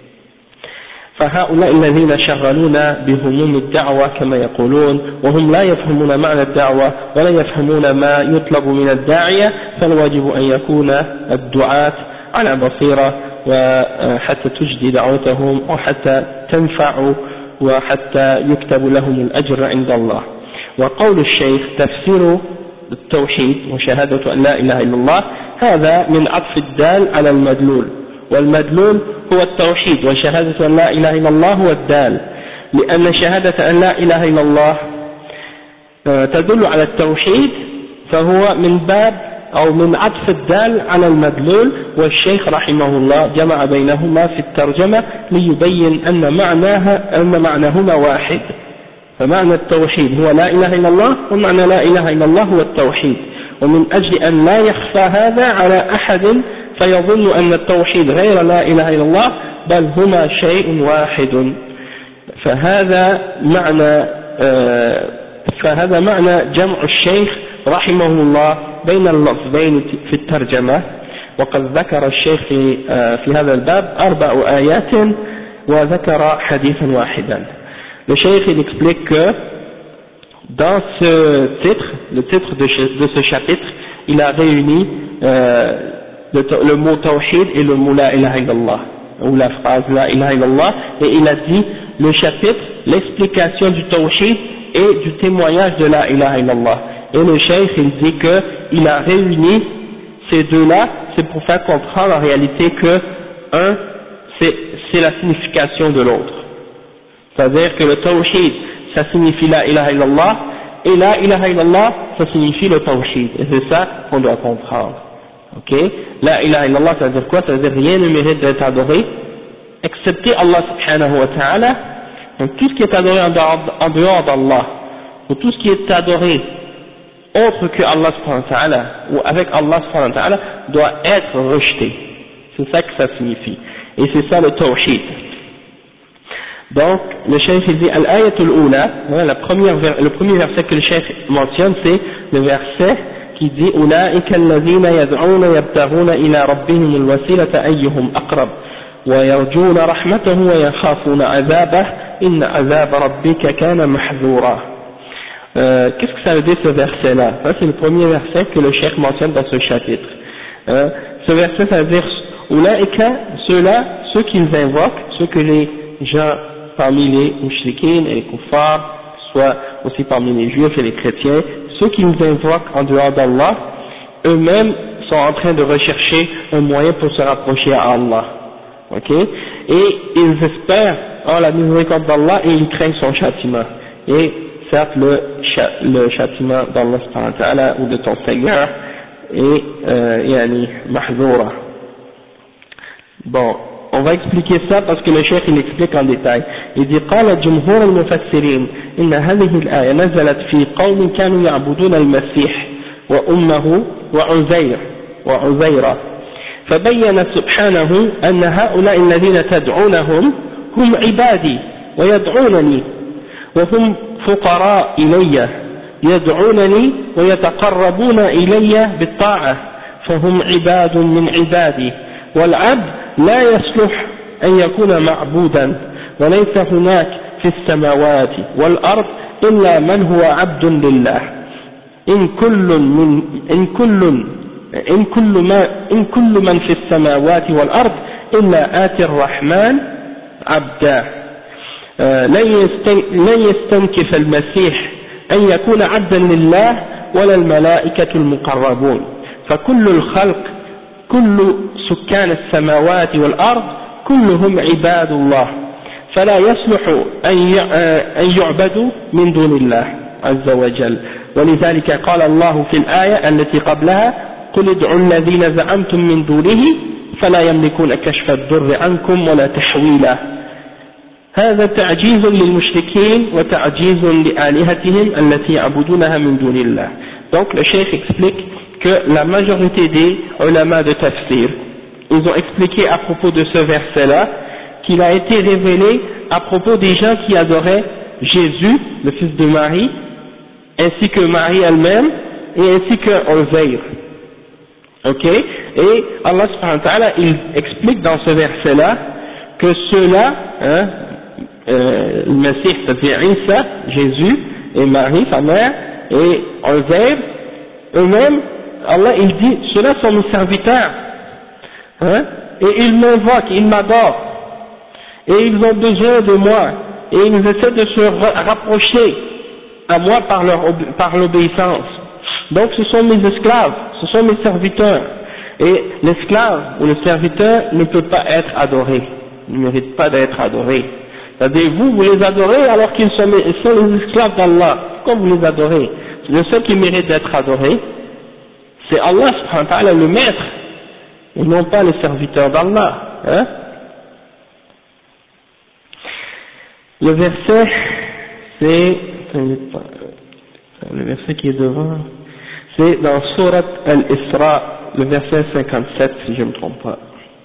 فهؤلاء الذين شغلونا بهموم الدعوة كما يقولون وهم لا يفهمون معنى الدعوة ولا يفهمون ما يطلب من الداعية، فالواجب أن يكون الدعاة على بصيرة وحتى تجدي دعوتهم وحتى تنفع وحتى يكتب لهم الأجر عند الله. وقول الشيخ تفسير التوحيد وشهادة أن لا إله إلا الله، هذا من عطف الدال على المدلول، والمدلول هو التوحيد، وشهادة أن لا إله إلا الله هو الدال، لأن شهادة أن لا إله إلا الله تدل على التوحيد، فهو من باب أو من عطف الدال على المدلول. والشيخ رحمه الله جمع بينهما في الترجمة ليبين أن معناهما واحد، فمعنى التوحيد هو لا إله إلا الله، ومعنى لا إله إلا الله هو التوحيد، ومن أجل أن لا يخفى هذا على أحد فيظن أن التوحيد غير لا إله إلا الله، بل هما شيء واحد. فهذا معنى جمع الشيخ رحمه الله بين اللفظين في الترجمة. وقد ذكر الشيخ في هذا الباب 4 آيات وذكر حديثا واحدا. Le cheikh il explique que dans ce titre, le titre de ce chapitre, il a réuni le mot tawhid et le mot la ilaha illallah, ou la phrase la ilaha illallah, et il a dit le chapitre, l'explication du tawhid et du témoignage de la ilaha illallah. Et le cheikh il dit que il a réuni ces deux-là, c'est pour faire comprendre en réalité que un c'est la signification de l'autre. C'est-à-dire que le tawhid, ça signifie la ilaha illallah, et la ilaha illallah, ça signifie le tawhid. Et c'est ça qu'on doit comprendre. Ok? La ilaha illallah, ça veut dire quoi? Ça veut dire rien ne mérite d'être adoré, excepté Allah subhanahu wa ta'ala. Donc tout ce qui est adoré en dehors d'Allah, ou tout ce qui est adoré autre que Allah subhanahu wa ta'ala, ou avec Allah subhanahu wa ta'ala, doit être rejeté. C'est ça que ça signifie. Et c'est ça le tawhid. Donc, le cheikh il dit Al-ayatul ula, le premier verset que le cheikh mentionne, c'est le verset qui dit Ulaika alladhina yad'una yabtaghuna ila rabbihim al-wasilata ayyuhum aqrab wa yarjuna rahmatahu wa yakhafuna 'adhabahu inna 'adhaba rabbika kana mahdhura. Qu'est-ce que ça veut dire ce verset-là? Ça, c'est le premier verset que le cheikh mentionne dans ce chapitre. Ce verset, ça veut dire Ulaika, ceux-là, ceux qu'ils invoquent, ceux que les gens parmi les mushrikines et les kuffars, soit aussi parmi les juifs et les chrétiens, ceux qui nous invoquent en dehors d'Allah, eux-mêmes sont en train de rechercher un moyen pour se rapprocher à Allah. Ok? Et ils espèrent en la miséricorde d'Allah et ils craignent son châtiment. Et certes, le châtiment d'Allah subhanahu wa ta'ala ou de ton Seigneur est yani mahzoura. Bon. On va expliquer ça parce que le cheikh il explique en détail. Il dit قال جمهور المفسرين إن هذه الآية نزلت في قوم كانوا يعبدون المسيح وأمه وعزيرا فبين سبحانه أن هؤلاء الذين تدعونهم هم عبادي ويدعونني وهم فقراء إلي يدعونني ويتقربون إلي بالطاعة فهم عباد من عبادي والعبد لا يصلح أن يكون معبودا وليس هناك في السماوات والأرض إلا من هو عبد لله إن كل من في السماوات والأرض إلا آتي الرحمن عبدا لن يستنكف المسيح أن يكون عبدا لله ولا الملائكة المقربون فكل الخلق كل سكان السماوات والأرض كلهم عباد الله فلا يصلح أن يعبدوا من دون الله عز وجل ولذلك قال الله في الآية التي قبلها قل ادعوا الذين زعمتم من دونه فلا يملكون كشف الضر عنكم ولا تحويلا هذا تعجيز للمشركين وتعجيز لآلهتهم التي يعبدونها من دون الله. Donc le cheikh explique que la majorité des ulama de tafsir, ils ont expliqué à propos de ce verset-là qu'il a été révélé à propos des gens qui adoraient Jésus, le fils de Marie, ainsi que Marie elle-même, et ainsi que Uzair. Ok? Et Allah subhanahu wa ta'ala, il explique dans ce verset-là que ceux-là, le Messie, c'est-à-dire Isa, Jésus, et Marie, sa mère, et Uzair, eux-mêmes, Allah il dit, ceux-là sont mes serviteurs, et ils m'invoquent, ils m'adorent, et ils ont besoin de moi, et ils essaient de se rapprocher à moi par l'obéissance. Donc ce sont mes esclaves, ce sont mes serviteurs, et l'esclave ou le serviteur ne peut pas être adoré, il ne mérite pas d'être adoré. C'est-à-dire vous les adorez alors qu'ils sont les esclaves d'Allah, pourquoi vous les adorez? Le seul qui mérite d'être adoré, c'est Allah subhanahu wa ta'ala, le maître, et non pas les serviteurs d'Allah. Le verset, c'est le verset qui est devant, c'est dans Surat Al-Isra, le verset 57, si je ne me trompe pas.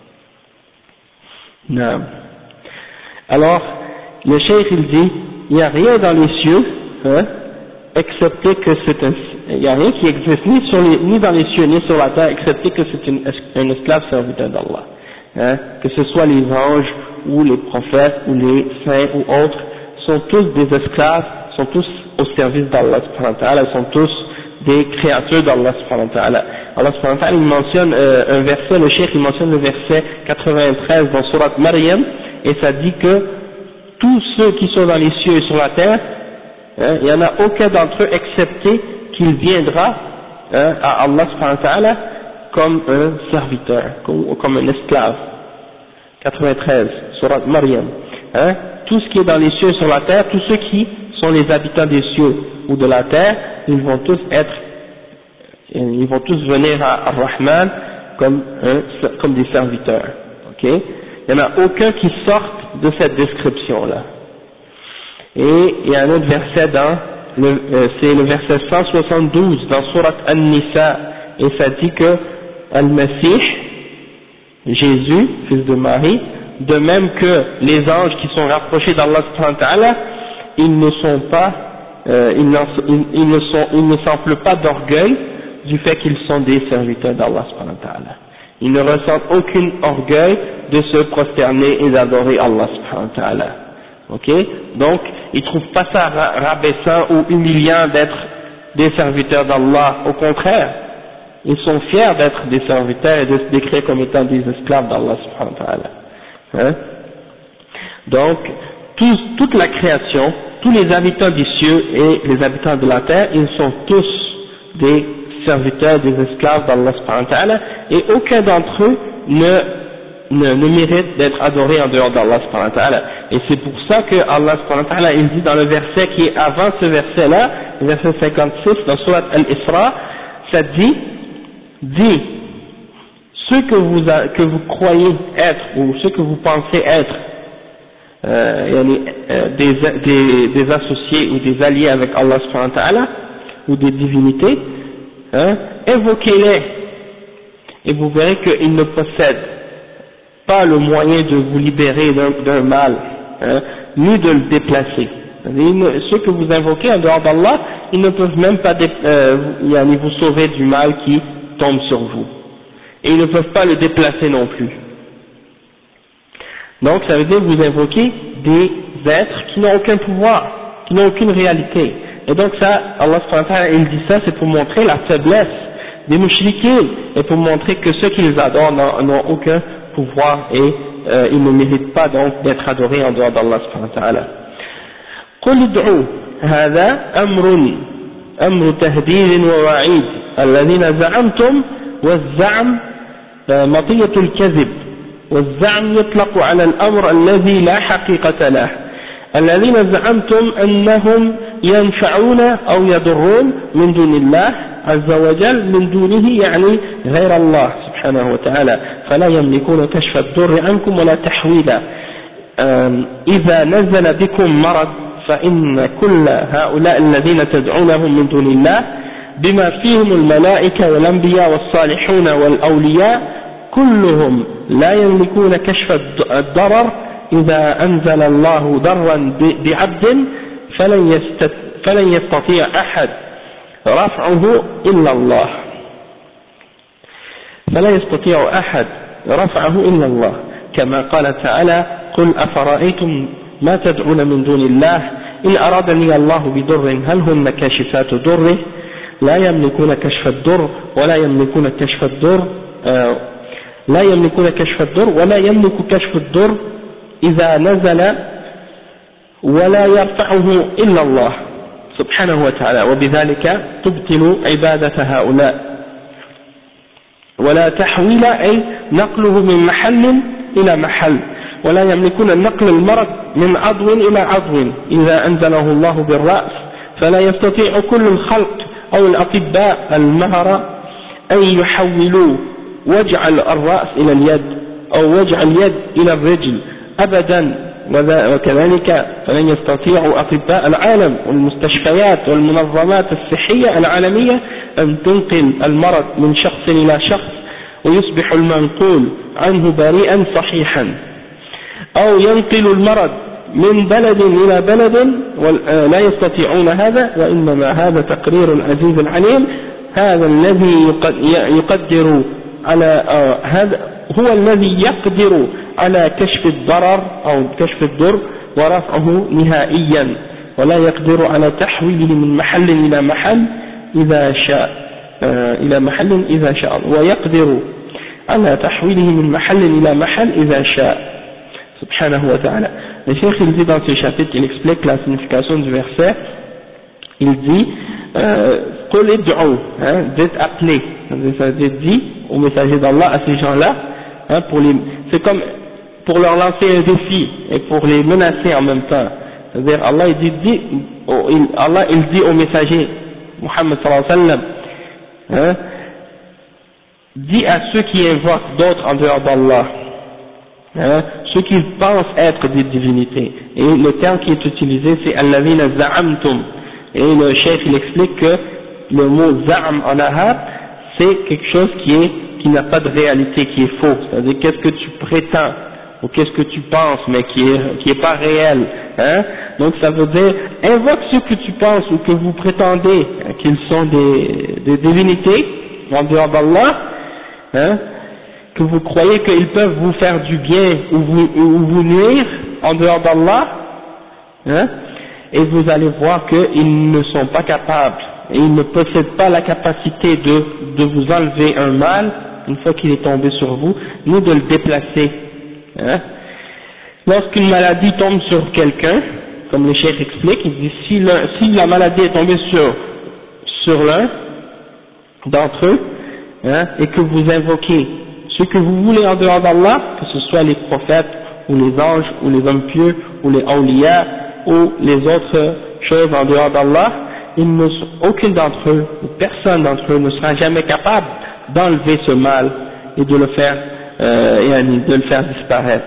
Non. Alors, le cheikh il dit, il n'y a rien dans les cieux, excepté que c'est il n'y a rien qui existe ni dans les cieux ni sur la terre, excepté que c'est un esclave serviteur d'Allah. Que ce soit les anges ou les prophètes ou les saints ou autres, sont tous des esclaves, sont tous au service d'Allah subhanahu wa ta'ala, sont tous des créatures d'Allah subhanahu wa ta'ala. Allah subhanahu wa ta'ala il mentionne un verset, le cheikh il mentionne le verset 93 dans Surat Maryam, et ça dit que tous ceux qui sont dans les cieux et sur la terre, il n'y en a aucun d'entre eux excepté qu'il viendra à Allah subhanahu wa ta'ala comme un serviteur, comme un esclave. 93, Surat Maryam. Tout ce qui est dans les cieux et sur la terre, tous ceux qui sont les habitants des cieux ou de la terre, ils vont tous venir à Ar-Rahman comme des serviteurs. Ok? Il n'y en a aucun qui sorte de cette description-là. Et il y a un autre verset c'est le verset 172 dans Surat An-Nisa, et ça dit que Al-Masih, Jésus, fils de Marie, de même que les anges qui sont rapprochés d'Allah subhanahu wa ta'ala, ils ne sont pas, ils ne s'enflent pas d'orgueil du fait qu'ils sont des serviteurs d'Allah subhanahu wa ta'ala. Ils ne ressentent aucun orgueil de se prosterner et d'adorer Allah subhanahu wa ta'ala. Ok? Donc, ils trouvent pas ça rabaissant ou humiliant d'être des serviteurs d'Allah. Au contraire, ils sont fiers d'être des serviteurs et de se décrire comme étant des esclaves d'Allah subhanahu wa ta'ala. Hein? Donc, toute la création, tous les habitants des cieux et les habitants de la terre, ils sont tous des serviteurs, des esclaves d'Allah subhanahu wa ta'ala, et aucun d'entre eux ne mérite d'être adoré en dehors d'Allah subhanahu wa ta'ala. Et c'est pour ça que Allah subhanahu wa ta'ala, il dit dans le verset qui est avant ce verset-là, le verset 56 dans Surat Al-Isra, ça dit, ceux que vous croyez être, ou ceux que vous pensez être, des associés ou des alliés avec Allah subhanahu wa ta'ala, ou des divinités, hein, évoquez-les, et vous verrez qu'ils ne possèdent pas le moyen de vous libérer d'un mal, hein, ni de le déplacer. Ceux que vous invoquez en dehors d'Allah, ils ne peuvent même pas vous sauver du mal qui tombe sur vous. Et ils ne peuvent pas le déplacer non plus. Donc ça veut dire que vous invoquez des êtres qui n'ont aucun pouvoir, qui n'ont aucune réalité. Et donc ça, Allah subhanahu wa ta'ala, il dit ça, c'est pour montrer la faiblesse des mouchriquins, et pour montrer que ceux qui les adorent n'ont aucun pouvoir, et ils ne méritent pas donc d'être adorés en dehors d'Allah subhanahu wa ta'ala. قل ادعوا هذا أمر تهديد ووعيد الذين زعمتم والزعم مطية الكذب والزعم يطلق على الأمر الذي لا حقيقة له الذين زعمتم أنهم ينفعون أو يضرون من دون الله عز وجل من دونه يعني غير الله سبحانه وتعالى فلا يملكون كشف الضر عنكم ولا تحويلا إذا نزل بكم مرض فإن كل هؤلاء الذين تدعونهم من دون الله بما فيهم الملائكة والأنبياء والصالحون والأولياء كلهم لا يملكون كشف الضرر إذا أنزل الله ضرا بعبد فلن يستطيع أحد رفعه إلا الله فلا يستطيع أحد رفعه إلا الله كما قال تعالى قل أفرأيتم ما تدعون من دون الله إن أرادني الله بضر هل هن كاشفات ضره لا يملكون كشف الضر ولا يملكون كشف الضر ولا يملك كشف الضر إذا نزل ولا يرفعه إلا الله سبحانه وتعالى وبذلك تبطل عبادة هؤلاء ولا تحويل أي نقله من محل إلى محل ولا يملكون نقل المرض من عضو إلى عضو إذا أنزله الله بالرأس فلا يستطيع كل الخلق أو الأطباء المهرة أن يحولوا وجع الرأس إلى اليد أو وجع اليد إلى الرجل أبدا وكذلك فلن يستطيع أطباء العالم والمستشفيات والمنظمات الصحية العالمية أن تنقل المرض من شخص إلى شخص ويصبح المنقول عنه بريئا صحيحا أو ينقل المرض من بلد إلى بلد لا يستطيعون هذا وإنما هذا تقرير العزيز العليم هذا الذي يقدر على هذا هو الذي يقدر على كشف الضرر أو كشف الضر ورفعه نهائيا ولا يقدر على تحويله من محل إلى محل إذا شاء ويقدر على تحويله من محل إلى محل إذا شاء subhanahu wa ta'ala. Le cheikh il dit dans ce chapitre, il explique la signification du verset, il dit qul id'u, dites appeler, ça veut dire dit au messager d'Allah à ces gens-là, c'est comme pour leur lancer un défi et pour les menacer en même temps. C'est-à-dire Allah il dit au messager Muhammad sallallahu alayhi wa sallam, dit à ceux qui invoquent d'autres en dehors d'Allah, ceux qui pensent être des divinités, et le terme qui est utilisé c'est alladhina za'amtum, et le cheikh il explique que le mot za'am en arabe c'est quelque chose qui n'a pas de réalité, qui est faux, c'est-à-dire qu'est-ce que tu prétends, ou qu'est-ce que tu penses mais qui est pas réel, hein. Donc ça veut dire invoque ce que tu penses ou que vous prétendez qu'ils sont des divinités en dehors d'Allah, hein, que vous croyez qu'ils peuvent vous faire du bien ou vous nuire en dehors d'Allah, hein, et vous allez voir qu'ils ne sont pas capables et ils ne possèdent pas la capacité de vous enlever un mal une fois qu'il est tombé sur vous, ni de le déplacer, hein. Lorsqu'une maladie tombe sur quelqu'un, comme le cheikh explique, il dit si la maladie est tombée sur l'un d'entre eux, hein, et que vous invoquez ce que vous voulez en dehors d'Allah, que ce soit les prophètes ou les anges ou les hommes pieux ou les awliya ou les autres choses en dehors d'Allah, aucun d'entre eux ou personne d'entre eux ne sera jamais capable d'enlever ce mal et de le faire disparaître.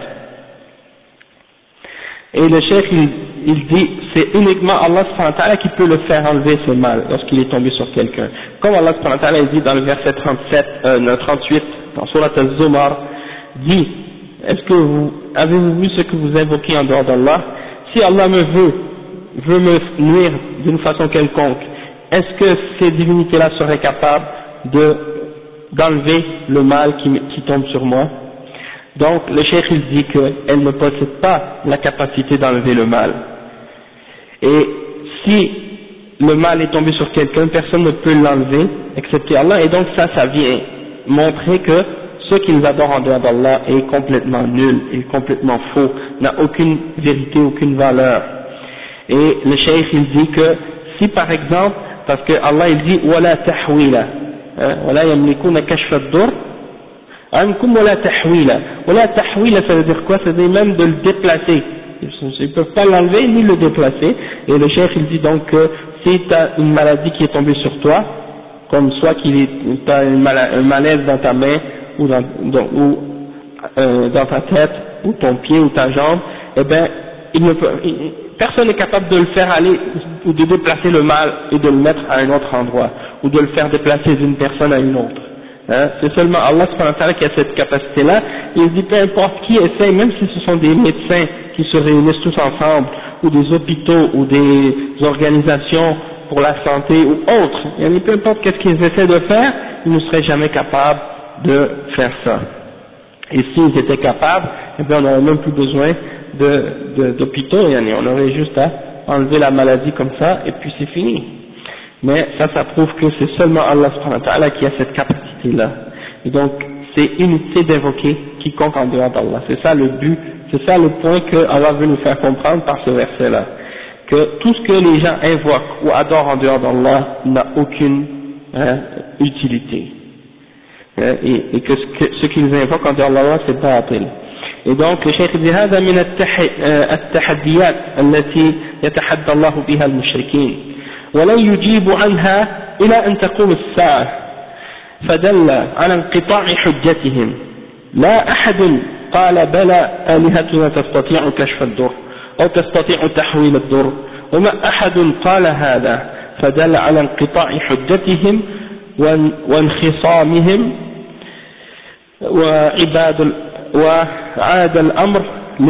Et le cheikh il dit c'est uniquement Allah subhanahu wa ta'ala qui peut le faire enlever ce mal lorsqu'il est tombé sur quelqu'un. Comme Allah subhanahu wa ta'ala dit dans le verset 38 dans Surat Al-Zumar, dit avez-vous vu ce que vous invoquez en dehors d'Allah? Si Allah veut me nuire d'une façon quelconque, est-ce que ces divinités-là seraient capables d'enlever le mal qui tombe sur moi? Donc le cheikh il dit qu'elle ne possède pas la capacité d'enlever le mal. Et si le mal est tombé sur quelqu'un, personne ne peut l'enlever excepté Allah, et donc ça vient montrer que ce qu'ils adorent en dehors d'Allah est complètement nul, est complètement faux, n'a aucune vérité, aucune valeur. Et le cheikh il dit que si par exemple, parce que Allah il dit wala tahwila, wala yamlikuna kashfa ad-dur ankum wala tahwila. Wala tahwila, ça veut dire quoi? Ça veut dire même de le déplacer. Ils ne peuvent pas l'enlever ni le déplacer. Et le cheikh il dit donc que si tu as une maladie qui est tombée sur toi, comme soit tu as un malaise dans ta main ou dans ta tête ou ton pied ou ta jambe, eh bien personne n'est capable de le faire aller ou de déplacer le mal et de le mettre à un autre endroit ou de le faire déplacer d'une personne à une autre. Hein, c'est seulement Allah subhanahu wa ta'ala qui a cette capacité-là. Il dit peu importe qui essaye, même si ce sont des médecins qui se réunissent tous ensemble, ou des hôpitaux, ou des organisations pour la santé, ou autres, et peu importe qu'est-ce qu'ils essaient de faire, ils ne seraient jamais capables de faire ça. Et s'ils étaient capables, eh bien on n'aurait même plus besoin d'hôpitaux, on aurait juste à enlever la maladie comme ça, et puis c'est fini. Mais ça prouve que c'est seulement Allah subhanahu wa ta'ala qui a cette capacité-là. Et donc, c'est inutile d'invoquer quiconque en dehors d'Allah. C'est ça le but, c'est ça le point que Allah veut nous faire comprendre par ce verset-là. Que tout ce que les gens invoquent ou adorent en dehors d'Allah n'a aucune utilité. Et que ce qu'ils invoquent en dehors d'Allah, c'est batil. Et donc, le cheikh dit هذا من التحديات التي يتحدى الله بها المشركين ولن يجيب عنها إلى أن تقوم الساعة فدل على انقطاع حجتهم لا أحد قال بلى آلهتنا تستطيع كشف الضر أو تستطيع تحويل الضر وما أحد قال هذا فدل على انقطاع حجتهم وانخصامهم وعاد الأمر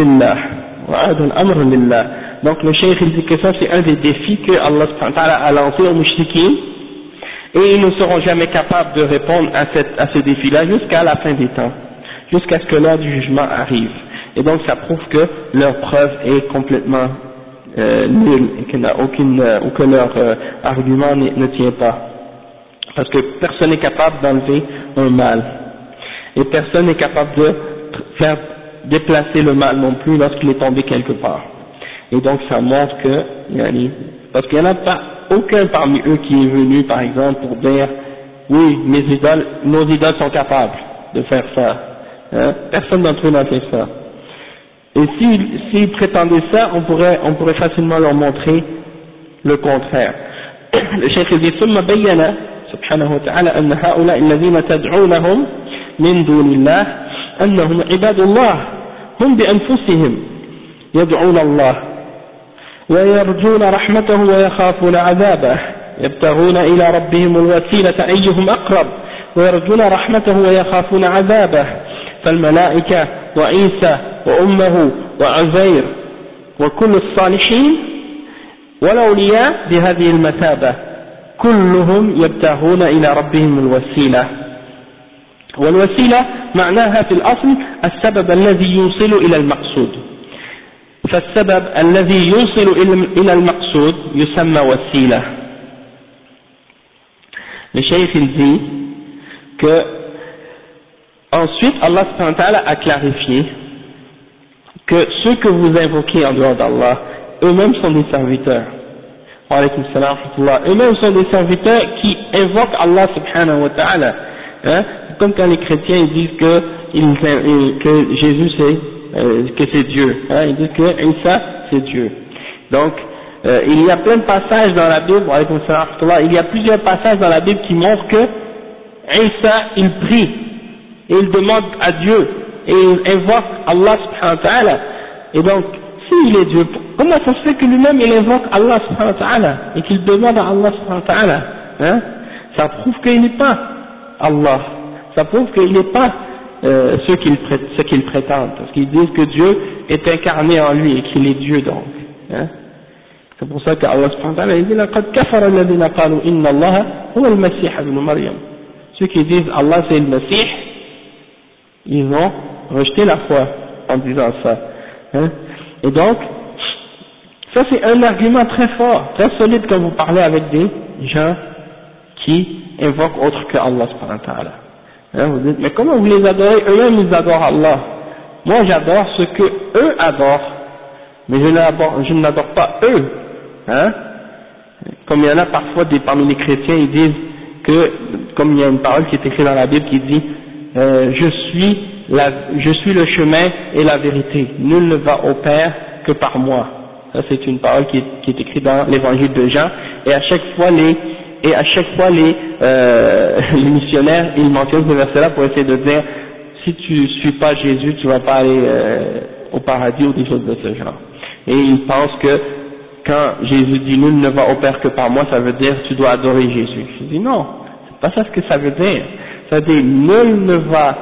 لله. Donc le cheikh il dit que ça c'est un des défis que Allah subhanahu wa ta'ala a lancé aux mushrikin, et ils ne seront jamais capables de répondre à ce défi-là jusqu'à la fin des temps, jusqu'à ce que l'heure du jugement arrive. Et donc ça prouve que leur preuve est complètement nulle et qu'il n'y a ou que leur argument ne tient pas, parce que personne n'est capable d'enlever un mal et personne n'est capable de faire déplacer le mal non plus lorsqu'il est tombé quelque part. Et donc ça montre que, parce qu'il n'y en a pas aucun parmi eux qui est venu par exemple pour dire oui, nos idoles sont capables de faire ça, hein? Personne d'entre eux n'a fait ça. Et s'ils prétendaient ça, on pourrait facilement leur montrer le contraire. Le cheikh dit ثم بين سبحانه وتعالى أن هؤلاء الذين تدعونهم من دون الله أنهم عباد الله هم بأنفسهم يدعون الله ويرجون رحمته ويخافون عذابه يبتغون إلى ربهم الوسيلة أيهم أقرب ويرجون رحمته ويخافون عذابه فالملائكة وعيسى وأمه وعزير وكل الصالحين والأولياء بهذه المثابة كلهم يبتغون إلى ربهم الوسيلة. والوسيلة معناها في الأصل السبب الذي يوصل إلى المقصود، فالسبب الذي يوصل إلى المقصود يسمى وسيلة. Le cheikh il dit que ensuite Allah subhanahu wa ta'ala a clarifié que ceux que vous invoquez en dehors d'Allah, eux-mêmes sont des serviteurs. Wa alaykum salam wa rahmatullah. Eux-mêmes sont des serviteurs qui invoquent Allah subhanahu wa ta'ala. Hein? Comme quand les chrétiens ils disent que Jésus que c'est Dieu. Hein? Ils disent que Isa c'est Dieu. Donc il y a plein de passages dans la Bible, wa alaykum salam wa rahmatullah, il y a plusieurs passages dans la Bible qui montrent que Isa il prie et il demande à Dieu et il invoque Allah subhanahu wa ta'ala. Et donc s'il est Dieu, comment ça se fait que lui-même il invoque Allah subhanahu wa ta'ala et qu'il demande à Allah subhanahu wa ta'ala, hein? Ça prouve qu'il n'est pas Allah, ça prouve qu'il n'est pas ce qu'il prétend, parce qu'ils disent que Dieu est incarné en lui et qu'il est Dieu donc, hein? C'est pour ça qu'Allah subhanahu wa ta'ala dit لَقَدْ كَفَرَ الَّذِينَ قَالُوا إِنَّ اللَّهَ هُوَ الْمَسِيحَ ابْنُ مَرْيَمَ. Ceux qui disent Allah c'est le Messie, ils ont rejeté la foi en disant ça, hein? Et donc ça c'est un argument très fort, très solide quand vous parlez avec des gens qui invoquent autre que Allah subhanahu wa ta'ala, hein? Vous dites mais comment vous les adorez? Eux-mêmes ils adorent Allah. Moi j'adore ce que eux adorent, mais je n'adore pas eux, hein? Comme il y en a parfois parmi les chrétiens, ils disent que, comme il y a une parole qui est écrite dans la Bible qui dit je suis le chemin et la vérité, nul ne va au Père que par moi. Ça c'est une parole qui est écrite dans l'évangile de Jean, et à chaque fois les missionnaires ils mentionnent ce verset-là pour essayer de dire si tu suis pas Jésus tu vas pas aller au paradis ou des choses de ce genre. Et ils pensent que quand Jésus dit nul ne va au Père que par moi, ça veut dire tu dois adorer Jésus. Je dis non, c'est pas ça ce que ça veut dire. Ça veut dire nul ne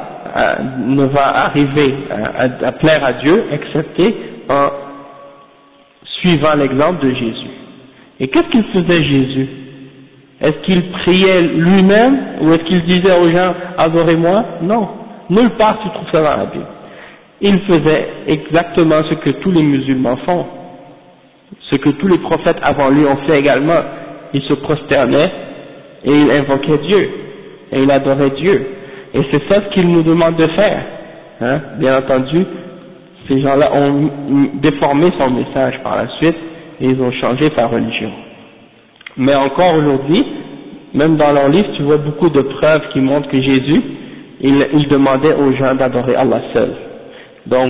va arriver à plaire à Dieu excepté en suivant l'exemple de Jésus. Et qu'est-ce qu'il faisait Jésus? Est-ce qu'il priait lui-même ou est-ce qu'il disait aux gens adorez-moi? Non, nulle part tu trouves ça dans la Bible. Il faisait exactement ce que tous les musulmans font, ce que tous les prophètes avant lui ont fait également. Il se prosternait et il invoquait Dieu et il adorait Dieu, et c'est ça ce qu'il nous demande de faire, hein? Bien entendu ces gens-là ont déformé son message par la suite et ils ont changé sa religion, mais encore aujourd'hui même dans leur livre tu vois beaucoup de preuves qui montrent que Jésus il demandait aux gens d'adorer Allah seul. Donc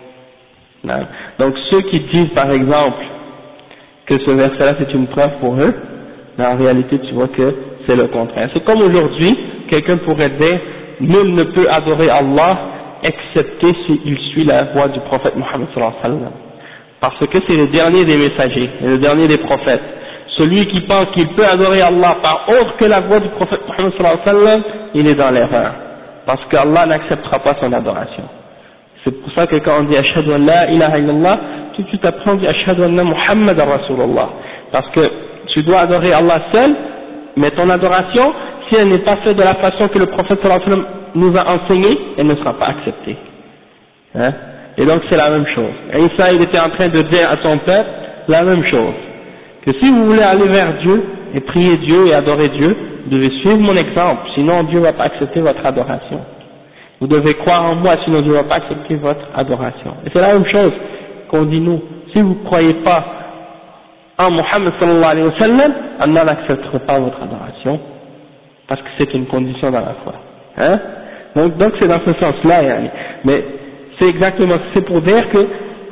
ceux qui disent par exemple que ce verset-là c'est une preuve pour eux, mais en réalité tu vois que c'est le contraire. C'est comme aujourd'hui, quelqu'un pourrait dire nul ne peut adorer Allah excepté s'il suit la voie du prophète Mohammed sallallahu alayhi wa sallam, parce que c'est le dernier des messagers et le dernier des prophètes. Celui qui pense qu'il peut adorer Allah par autre que la voie du prophète Mohammed sallallahu alayhi wa sallam, il est dans l'erreur, parce qu'Allah n'acceptera pas son adoration. C'est pour ça que quand on dit ashhadu an la ilaha illallah, tout de suite après on dit ashhadu anna Muhammadan Rasulullah, parce que tu dois adorer Allah seul, mais ton adoration, si elle n'est pas faite de la façon que le prophète sallallahu alayhi wa sallam nous a enseigné, elle ne sera pas acceptée, hein? Et donc c'est la même chose. Isa il était en train de dire à son peuple la même chose, que si vous voulez aller vers Dieu et prier Dieu et adorer Dieu, vous devez suivre mon exemple, sinon Dieu ne va pas accepter votre adoration. Vous devez croire en moi, sinon Dieu ne va pas accepter votre adoration. Et c'est la même chose qu'on dit nous. Si vous ne croyez pas en Muhammad sallallahu alayhi wa sallam, Allah n'acceptera pas votre adoration, parce que c'est une condition dans la foi, hein? Donc c'est dans ce sens-là, yani. Mais c'est exactement, c'est pour dire que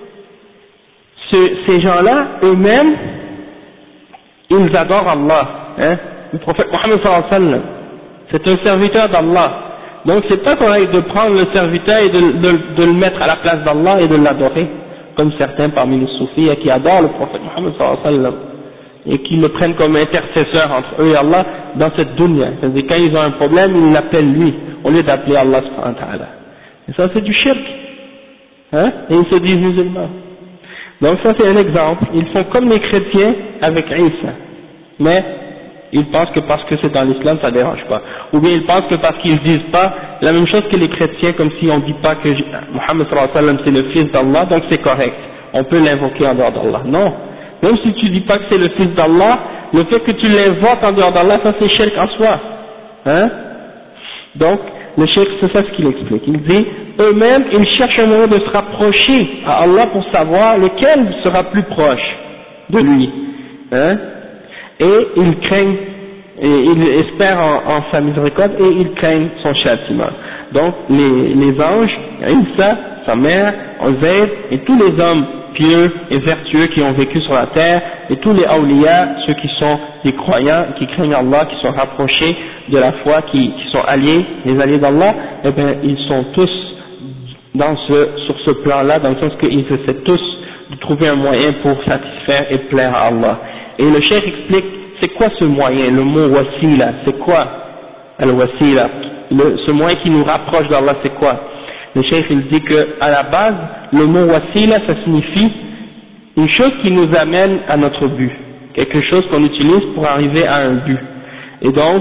ces gens-là, eux-mêmes, ils adorent Allah, hein? Le prophète Mohammed sallallahu alayhi wa sallam, c'est un serviteur d'Allah. Donc c'est pas correct de prendre le serviteur et de le mettre à la place d'Allah et de l'adorer, comme certains parmi les soufis qui adorent le prophète Mohammed sallallahu alayhi wa sallam et qui le prennent comme intercesseur entre eux et Allah dans cette dunya. C'est-à-dire quand ils ont un problème, ils l'appellent lui au lieu d'appeler Allah subhanahu wa ta'ala. Et ça c'est du shirk. Hein? Et ils se disent musulmans. Donc ça c'est un exemple. Ils font comme les chrétiens avec Isa. Mais ils pensent que parce que c'est dans l'islam ça dérange pas. Ou bien ils pensent que parce qu'ils disent pas la même chose que les chrétiens, comme si on dit pas que Muhammad sallallahu alayhi wa sallam c'est le fils d'Allah, donc c'est correct. On peut l'invoquer en dehors d'Allah. Non. Même si tu dis pas que c'est le fils d'Allah, le fait que tu l'invoques en dehors d'Allah, ça c'est shirk en soi. Hein? Donc, le shirk, c'est ça ce qu'il explique. Il dit, eux-mêmes, ils cherchent un moyen de se rapprocher à Allah pour savoir lequel sera plus proche de lui. Hein? Et ils craignent, et ils espèrent en sa miséricorde, et ils craignent son châtiment. Donc, les anges, Isa, sa mère, Uzair, et tous les hommes pieux et vertueux qui ont vécu sur la terre, et tous les awliya, ceux qui sont des croyants, qui craignent Allah, qui sont rapprochés de la foi, qui sont alliés, les alliés d'Allah, eh bien, ils sont tous sur ce plan-là, dans le sens qu'ils essaient tous de trouver un moyen pour satisfaire et plaire à Allah. Et le cheikh explique, c'est quoi ce moyen, le mot wasila, c'est quoi al-wasila, ce moyen qui nous rapproche d'Allah, c'est quoi? Le cheikh il dit que à la base, le mot wasila, ça signifie une chose qui nous amène à notre but, quelque chose qu'on utilise pour arriver à un but. Et donc,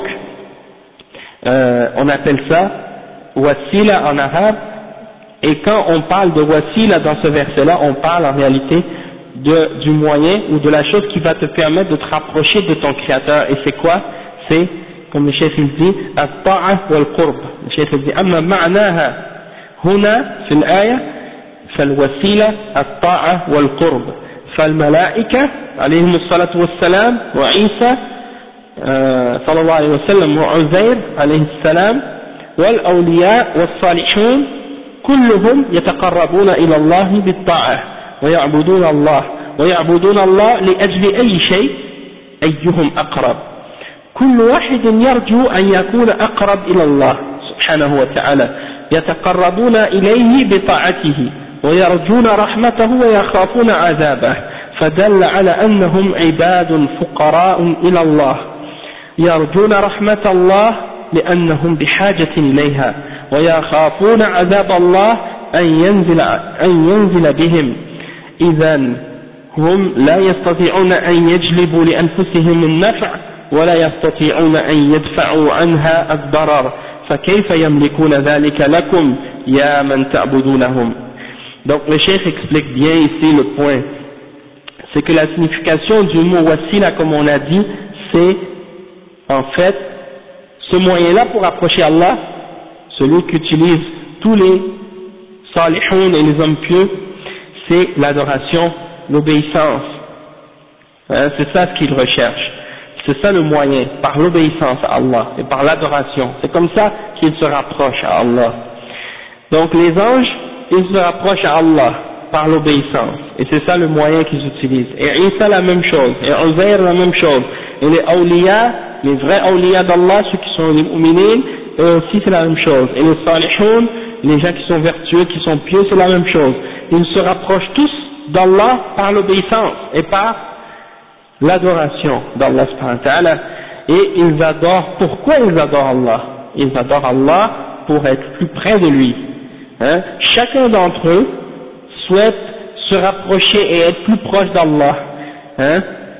on appelle ça wasila en arabe, et quand on parle de wasila dans ce verset-là, on parle en réalité du moyen ou de la chose qui va te permettre de te rapprocher de ton créateur. Et c'est quoi? C'est, comme le cheikh il dit, at-ta'a wal-qurb. Le cheikh il dit, amma ma'naha هنا في الآية فالوسيلة الطاعة والقرب فالملائكة عليهم الصلاة والسلام وعيسى صلى الله عليه وسلم وعزير عليه السلام والأولياء والصالحون كلهم يتقربون إلى الله بالطاعة ويعبدون الله لأجل أي شيء أيهم أقرب كل واحد يرجو أن يكون أقرب إلى الله سبحانه وتعالى يتقربون إليه بطاعته ويرجون رحمته ويخافون عذابه فدل على أنهم عباد فقراء إلى الله يرجون رحمة الله لأنهم بحاجة إليها ويخافون عذاب الله أن ينزل بهم إذا هم لا يستطيعون أن يجلبوا لأنفسهم النفع ولا يستطيعون أن يدفعوا عنها الضرر فكيف يملكون ذلك لكم يا من تعبدونهم. Donc le cheikh explique bien ici le point, c'est que la signification du mot wasila, comme on a dit, c'est en fait ce moyen-là pour approcher Allah, celui qu'utilisent tous les salihoun et les hommes pieux, c'est l'adoration, l'obéissance. Hein, c'est ça ce qu'ils recherchent. C'est ça le moyen, par l'obéissance à Allah et par l'adoration. C'est comme ça qu'ils se rapprochent à Allah. Donc les anges, ils se rapprochent à Allah par l'obéissance. Et c'est ça le moyen qu'ils utilisent. Et Isa la même chose, et Uzair la même chose. Et les awliya, les vrais awliya d'Allah, ceux qui sont les mu'minines, eux aussi c'est la même chose. Et les salihoun, les gens qui sont vertueux, qui sont pieux, c'est la même chose. Ils se rapprochent tous d'Allah par l'obéissance et par l'adoration d'Allah subhanahu wa ta'ala, et ils adorent, pourquoi ils adorent Allah? Ils adorent Allah pour être plus près de lui. Hein? Chacun d'entre eux souhaite se rapprocher et être plus proche d'Allah. Hein?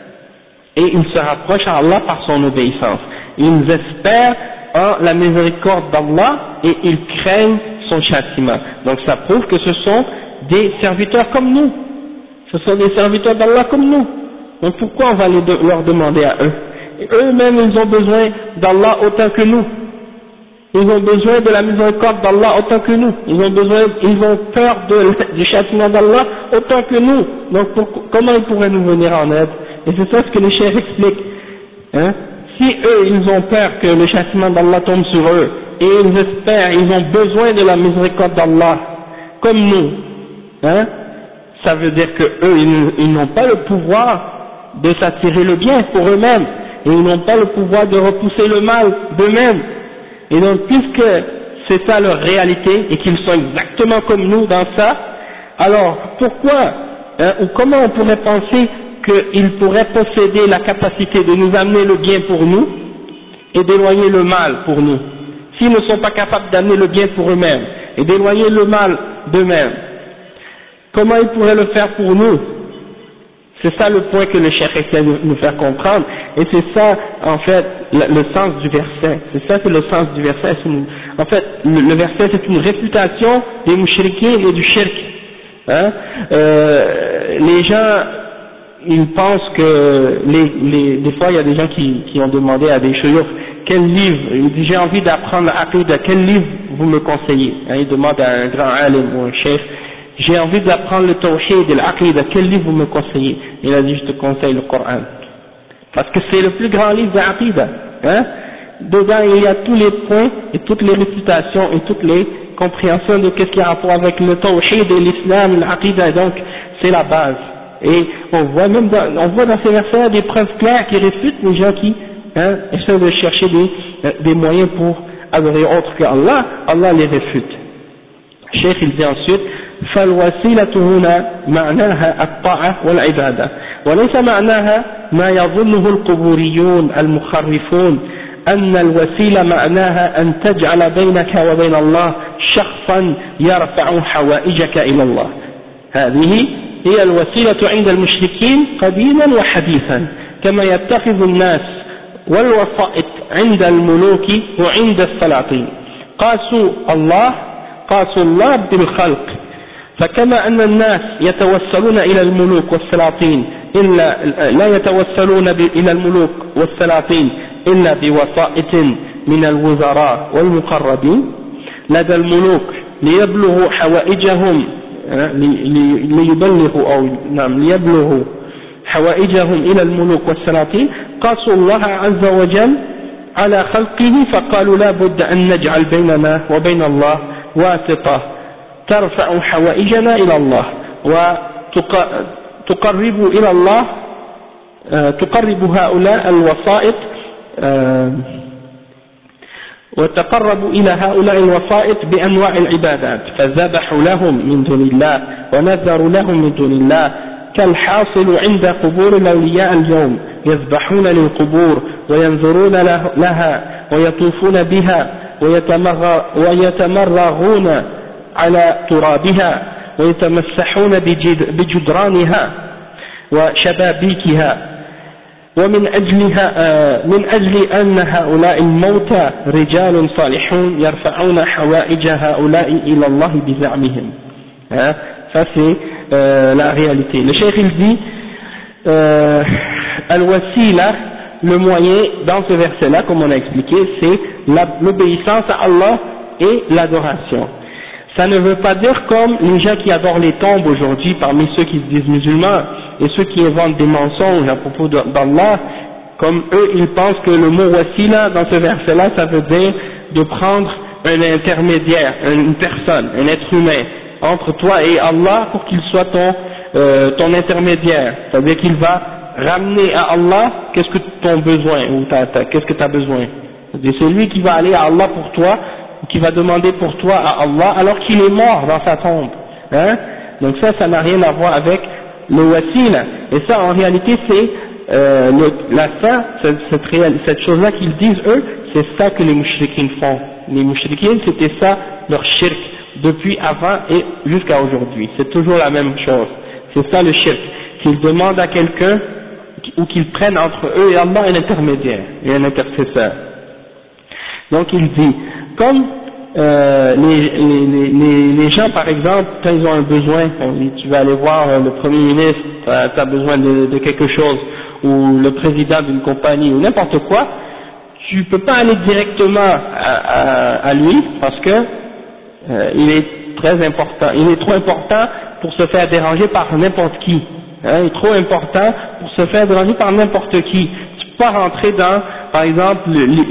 Et ils se rapprochent à Allah par son obéissance. Ils espèrent en la miséricorde d'Allah et ils craignent son châtiment. Donc ça prouve que ce sont des serviteurs comme nous. Ce sont des serviteurs d'Allah comme nous. Donc pourquoi on va leur demander à eux? Et eux-mêmes ils ont besoin d'Allah autant que nous. Ils ont besoin de la miséricorde d'Allah autant que nous. Ils ont peur du châtiment d'Allah autant que nous. Donc comment ils pourraient nous venir en aide? Et c'est ça ce que le cheikh explique. Hein? Si eux ils ont peur que le châtiment d'Allah tombe sur eux, et ils espèrent, ils ont besoin de la miséricorde d'Allah, comme nous, hein? Ça veut dire que eux ils n'ont pas le pouvoir de s'attirer le bien pour eux-mêmes, et ils n'ont pas le pouvoir de repousser le mal d'eux-mêmes. Et donc puisque c'est ça leur réalité et qu'ils sont exactement comme nous dans ça, alors pourquoi ou comment on pourrait penser qu'ils pourraient posséder la capacité de nous amener le bien pour nous et d'éloigner le mal pour nous, s'ils ne sont pas capables d'amener le bien pour eux-mêmes et d'éloigner le mal d'eux-mêmes? comment il pourrait le faire pour nous? C'est ça le point que le cheikh essaie de nous faire comprendre, et c'est ça en fait le sens du verset. C'est le sens du verset. En fait, le verset c'est une réfutation des mouchriquins et du shirk. Hein? Les gens, ils pensent que des fois il y a des gens qui ont demandé à des chouyours quel livre, il dit j'ai envie d'apprendre l'aqida, quel livre vous me conseillez? Hein, il demande à un grand alim ou un chef, j'ai envie d'apprendre le tawhid et l'aqida, quel livre vous me conseillez? Il a dit je te conseille le Coran, parce que c'est le plus grand livre de l'aqida. Hein? Dedans il y a tous les points et toutes les récitations et toutes les compréhensions de qu'est-ce qui a rapport avec le tawhid et l'islam, l'aqida, donc c'est la base. Et on voit dans ces versets des preuves claires qui réfutent les gens qui essaient de chercher des moyens pour adorer autre qu'Allah. Allah les réfute. Cheikh il dit ensuite فالوسيلة هنا معناها الطاعة والعبادة وليس معناها ما يظنه القبوريون المخرفون أن الوسيلة معناها أن تجعل بينك وبين الله شخصا يرفع حوائجك إلى الله. هذه هي الوسيلة عند المشركين قديما وحديثا كما يتخذ الناس والوسائط عند الملوك وعند السلاطين. قاسوا الله بالخلق، فكما أن الناس يتوسلون إلى الملوك والسلاطين لا يتوسلون إلى الملوك والسلاطين إلا بوسائط من الوزراء والمقربين لدى الملوك ليبلغوا حوائجهم ليبلغوا حوائجهم إلى الملوك والسلاطين. قاسوا الله عز وجل على خلقه فقالوا لا بد أن نجعل بيننا وبين الله واسطة ترفع حوائجنا إلى الله وتقرب إلى الله، تقرب هؤلاء الوسائط وتقربوا إلى هؤلاء الوسائط بأنواع العبادات فذبحوا لهم من دون الله ونذروا لهم من دون الله كالحاصل عند قبور الأولياء اليوم، يذبحون للقبور وينظرون لها ويطوفون بها ويتمرغون على ترابها ويتمسحون بجدرانها وشبابيكها، ومن من أجل أن هؤلاء الموتى رجال صالحون يرفعون حوائج هؤلاء إلى الله بزعمهم. Ça c'est la réalité. Le cheikh il dit al-wasila, le moyen dans ce verset là comme on a expliqué c'est l'obéissance à Allah et l'adoration. Ça ne veut pas dire comme les gens qui adorent les tombes aujourd'hui parmi ceux qui se disent musulmans et ceux qui inventent des mensonges à propos d'Allah, comme eux ils pensent que le mot wasila dans ce verset là ça veut dire de prendre un intermédiaire, une personne, un être humain entre toi et Allah pour qu'il soit ton intermédiaire, c'est-à-dire qu'il va ramener à Allah qu'est-ce que tu as besoin ou qu'est-ce que tu as besoin, c'est lui qui va aller à Allah pour toi, qui va demander pour toi à Allah alors qu'il est mort dans sa tombe, hein? Donc ça n'a rien à voir avec le wasila, et ça en réalité c'est cette chose-là qu'ils disent eux, c'est ça que les mouchriquins font. Les mouchriquins c'était ça leur shirk depuis avant et jusqu'à aujourd'hui, c'est toujours la même chose, c'est ça le shirk, qu'ils demandent à quelqu'un ou qu'ils prennent entre eux et Allah un intermédiaire et un intercesseur. Donc il dit, comme les gens par exemple, quand ils ont un besoin, tu vas aller voir le Premier ministre, tu as besoin de quelque chose, ou le président d'une compagnie, ou n'importe quoi, tu peux pas aller directement à lui, parce que il est très important, il est trop important pour se faire déranger par n'importe qui, hein, il est trop important pour se faire déranger par n'importe qui. Tu peux pas rentrer dans, par exemple,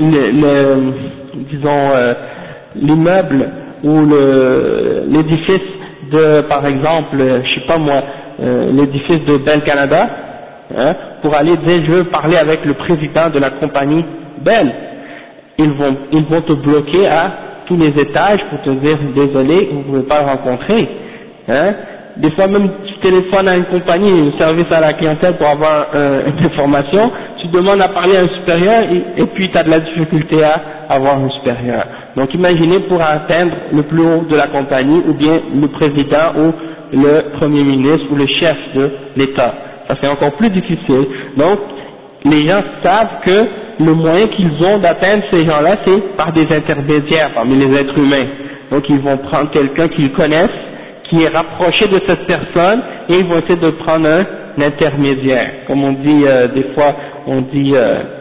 l'immeuble ou l'édifice de, par exemple, je sais pas moi, l'édifice de Bell Canada, hein, pour aller dire je veux parler avec le président de la compagnie Bell. Ils vont te bloquer à tous les étages pour te dire désolé, vous ne pouvez pas le rencontrer, hein. Des fois même tu téléphones à une compagnie, un service à la clientèle pour avoir une information, tu demandes à parler à un supérieur et puis tu as de la difficulté à avoir un supérieur. Donc imaginez pour atteindre le plus haut de la compagnie ou bien le président ou le premier ministre ou le chef de l'État. Ça c'est encore plus difficile. Donc les gens savent que le moyen qu'ils ont d'atteindre ces gens-là, c'est par des intermédiaires parmi les êtres humains. Donc ils vont prendre quelqu'un qu'ils connaissent, qui est rapproché de cette personne, et ils vont essayer de prendre un intermédiaire. Comme on dit des fois, on dit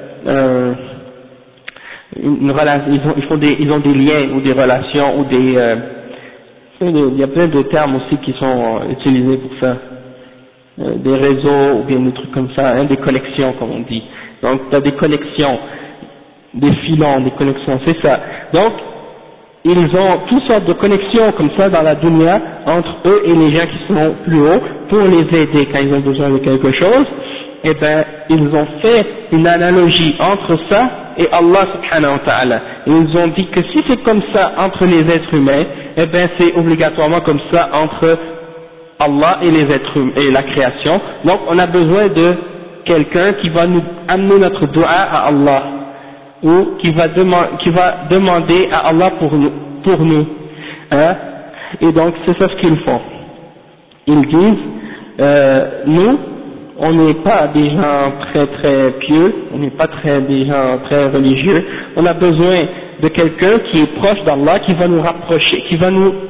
ils ont des liens ou des relations ou des il y a plein de termes aussi qui sont utilisés pour ça. Des réseaux ou bien des trucs comme ça, des connexions comme on dit. Donc tu as des connexions, des filons, des connexions, c'est ça. Donc ils ont toutes sortes de connexions comme ça dans la dunya entre eux et les gens qui sont plus hauts pour les aider quand ils ont besoin de quelque chose. Eh ben ils ont fait une analogie entre ça et Allah subhanahu wa ta'ala. Ils ont dit que si c'est comme ça entre les êtres humains, eh ben c'est obligatoirement comme ça entre Allah et les êtres humains et la création. Donc on a besoin de quelqu'un qui va nous amener notre dua à Allah, ou qui va demander à Allah pour nous. Hein? Et donc c'est ça ce qu'ils font. Ils disent, nous, on n'est pas des gens très très pieux, on n'est pas des gens très religieux, on a besoin de quelqu'un qui est proche d'Allah, qui va nous rapprocher, qui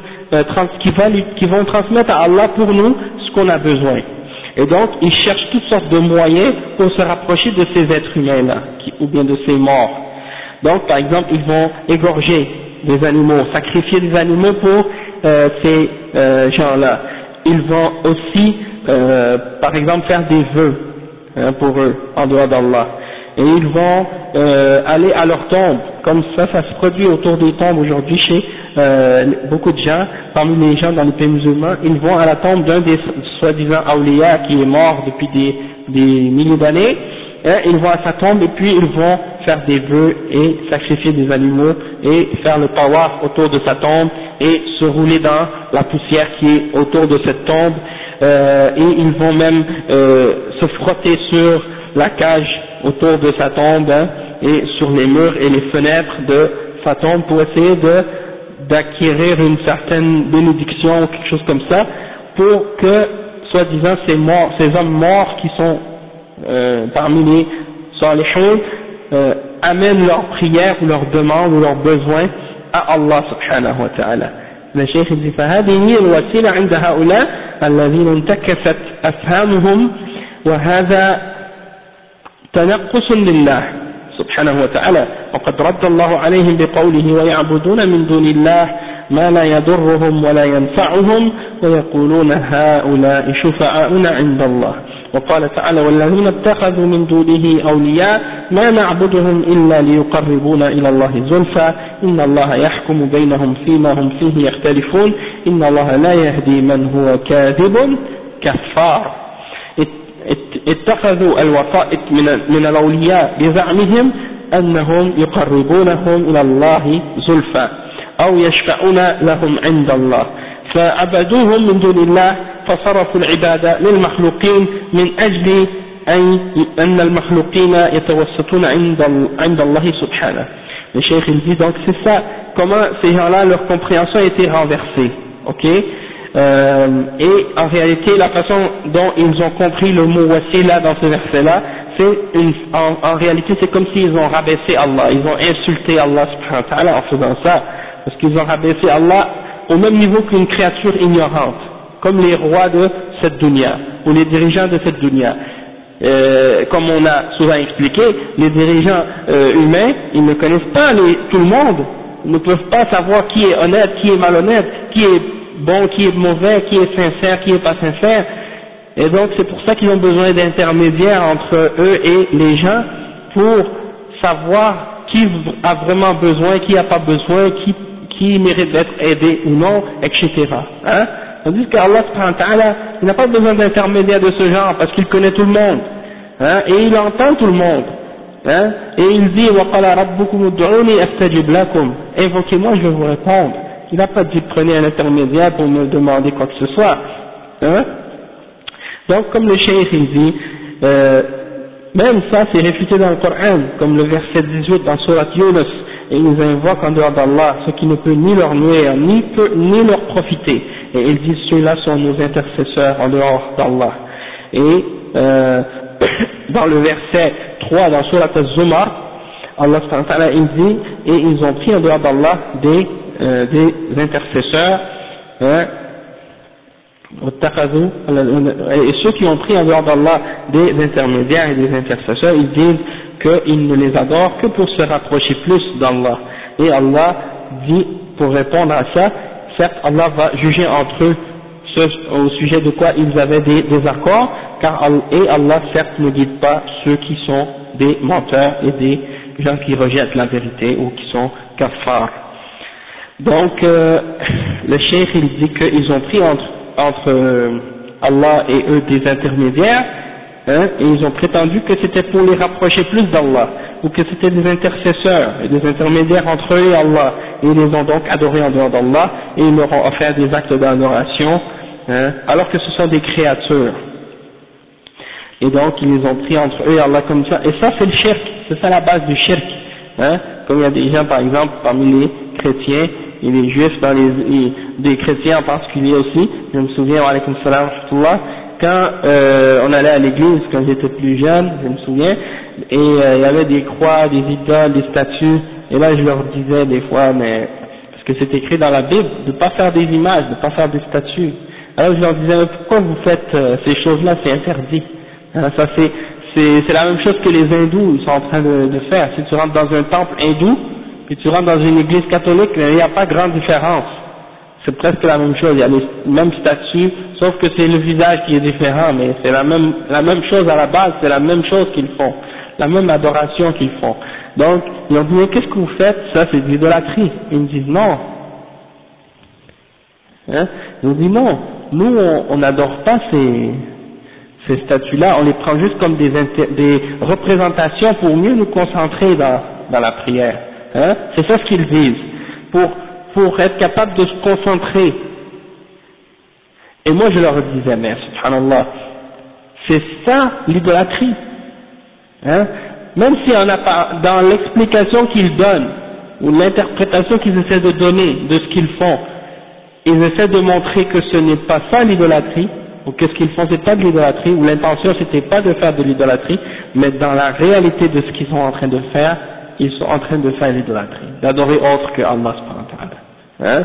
vont transmettre à Allah pour nous ce qu'on a besoin. Et donc, ils cherchent toutes sortes de moyens pour se rapprocher de ces êtres humains-là, ou bien de ces morts. Donc, par exemple, ils vont égorger des animaux, sacrifier des animaux pour ces gens-là. Ils vont aussi, par exemple, faire des vœux pour eux, en dehors d'Allah. Et ils vont aller à leur tombe, comme ça se produit autour des tombes aujourd'hui chez beaucoup de gens, parmi les gens dans les pays musulmans. Ils vont à la tombe d'un des soi-disant awliya qui est mort depuis des milliers d'années, ils vont à sa tombe et puis ils vont faire des vœux et sacrifier des animaux et faire le tawaf autour de sa tombe et se rouler dans la poussière qui est autour de cette tombe, et ils vont même se frotter sur la cage autour de sa tombe, et sur les murs et les fenêtres de sa tombe pour essayer d'acquérir une certaine bénédiction ou quelque chose comme ça, pour que, soi-disant, ces hommes morts qui sont parmi les salihun amènent leurs prières ou leurs demandes ou leurs besoins à Allah subhanahu wa ta'ala. Le cheikh dit فهذه هي الوسيلة عند هؤلاء الذين انتكست أفهامهم وهذا تنقص لله سبحانه وتعالى وقد رد الله عليهم بقوله ويعبدون من دون الله ما لا يضرهم ولا ينفعهم ويقولون هؤلاء شفعاؤنا عند الله وقال تعالى والذين اتخذوا من دونه أولياء ما نعبدهم إلا ليقربونا إلى الله زلفى إن الله يحكم بينهم فيما هم فيه يختلفون إن الله لا يهدي من هو كاذب كفار اتخذوا الوسائط من الأولياء بزعمهم أنهم يقربونهم إلى الله زلفى أو يشفعون لهم عند الله فعبدوهم من دون الله فصرفوا العبادة للمخلوقين من أجل أن المخلوقين يتوسطون عند الله سبحانه. Le cheikh il dit donc c'est ça, comment ces gens-là leur compréhension a été renversée, ok, et en réalité la façon dont ils ont compris le mot wasila dans ce verset-là, c'est en réalité c'est comme s'ils ont rabaissé Allah, ils ont insulté Allah subhanahu wa ta'ala en faisant ça, parce qu'ils ont rabaissé Allah au même niveau qu'une créature ignorante, comme les rois de cette dunya, ou les dirigeants de cette dunya. Comme on a souvent expliqué, les dirigeants humains, ils ne connaissent pas tout le monde, ils ne peuvent pas savoir qui est honnête, qui est malhonnête, qui est bon, qui est mauvais, qui est sincère, qui est pas sincère, et donc c'est pour ça qu'ils ont besoin d'intermédiaires entre eux et les gens, pour savoir qui a vraiment besoin, qui n'a pas besoin, qui mérite d'être aidé ou non, etc. Hein? Tandis qu'Allah subhanahu wa ta'ala, il n'a pas besoin d'intermédiaire de ce genre, parce qu'il connaît tout le monde, hein? Et il entend tout le monde, hein? Et il dit وَقَالَ رَبُّكُمُ ادْعُونِي أَسْتَجِبْ لَكُمْ, invoquez-moi, je vais vous répondre. Il n'a pas dit prenez un intermédiaire pour me demander quoi que ce soit, hein? Donc comme le cheikh il dit, même ça c'est réfuté dans le Coran, comme le verset 18 dans Surat Yunus, et ils invoquent en dehors d'Allah ce qui ne peut ni leur nuire ni leur profiter, et ils disent ceux-là sont nos intercesseurs en dehors d'Allah. Et dans le verset 3 dans Surat Az-Zumar, Allah subhanahu wa ta'ala il dit, et ils ont pris en dehors d'Allah des intercesseurs, hein, et ceux qui ont pris en dehors d'Allah des intermédiaires et des intercesseurs, ils disent qu'ils ne les adorent que pour se rapprocher plus d'Allah. Et Allah dit, pour répondre à ça, certes Allah va juger entre eux au sujet de quoi ils avaient des désaccords, et Allah certes ne guide pas ceux qui sont des menteurs et des gens qui rejettent la vérité ou qui sont kaffars. Donc le cheikh il dit qu'ils ont pris entre Allah et eux des intermédiaires, hein, et ils ont prétendu que c'était pour les rapprocher plus d'Allah, ou que c'était des intercesseurs et des intermédiaires entre eux et Allah, et ils les ont donc adorés en dehors d'Allah, et ils leur ont offert des actes d'adoration, hein, alors que ce sont des créatures. Et donc ils les ont pris entre eux et Allah comme ça, et ça c'est le shirk, c'est ça la base du shirk, hein, comme il y a des gens par exemple parmi les chrétiens et les juifs, des chrétiens en particulier aussi, je me souviens, wa alaykum salam wa rahmatullah, quand on allait à l'église, quand j'étais plus jeune, je me souviens, et il y avait des croix, des idoles, des statues, et là je leur disais des fois, mais parce que c'est écrit dans la Bible, de ne pas faire des images, de ne pas faire des statues. Alors je leur disais, mais pourquoi vous faites ces choses-là, c'est interdit. Hein, ça c'est la même chose que les hindous ils sont en train de faire. Si tu rentres dans un temple hindou, puis tu rentres dans une église catholique, il n'y a pas grande différence. C'est presque la même chose, il y a les mêmes statues, sauf que c'est le visage qui est différent, mais c'est la même chose à la base, c'est la même chose qu'ils font, la même adoration qu'ils font. Donc, ils ont dit, mais qu'est-ce que vous faites? Ça c'est de l'idolâtrie. Ils me disent non. Hein? Ils ont dit non, nous on n'adore pas ces statues-là, on les prend juste comme des représentations pour mieux nous concentrer dans la prière. Hein? C'est ça ce qu'ils disent. Pour être capable de se concentrer. Et moi je leur disais, mais subhanallah, c'est ça l'idolâtrie. Hein? Même si on n'a pas, dans l'explication qu'ils donnent, ou l'interprétation qu'ils essaient de donner de ce qu'ils font, ils essaient de montrer que ce n'est pas ça l'idolâtrie, ou que ce qu'ils font c'est pas de l'idolâtrie, ou l'intention c'était pas de faire de l'idolâtrie, mais dans la réalité de ce qu'ils sont en train de faire, ils sont en train de faire l'idolâtrie, d'adorer autre que Allah subhanahu wa ta'ala. Hein?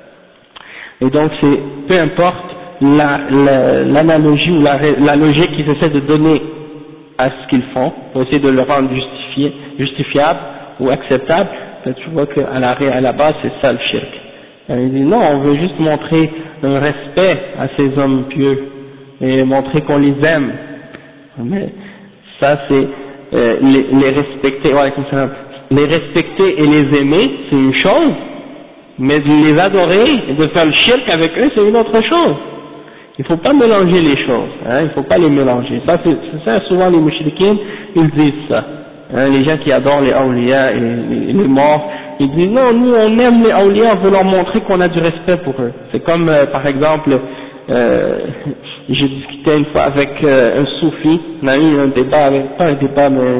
Et donc c'est, peu importe l'analogie ou la logique qu'ils essaient de donner à ce qu'ils font, pour essayer de le rendre justifiable ou acceptable, tu vois qu'à la base c'est ça le shirk. Il dit non, on veut juste montrer un respect à ces hommes pieux et montrer qu'on les aime. Mais ça c'est les respecter, les respecter et les aimer, c'est une chose, mais de les adorer et de faire le shirk avec eux, c'est une autre chose. Il ne faut pas mélanger les choses, hein, il ne faut pas les mélanger. Ça, c'est ça, souvent les mouchriquins, ils disent ça. Hein, les gens qui adorent les awliya et les morts, ils disent non, nous on aime les awliya, on veut leur montrer qu'on a du respect pour eux. C'est comme par exemple, j'ai discuté une fois avec un soufi, on a eu un débat, pas un débat mais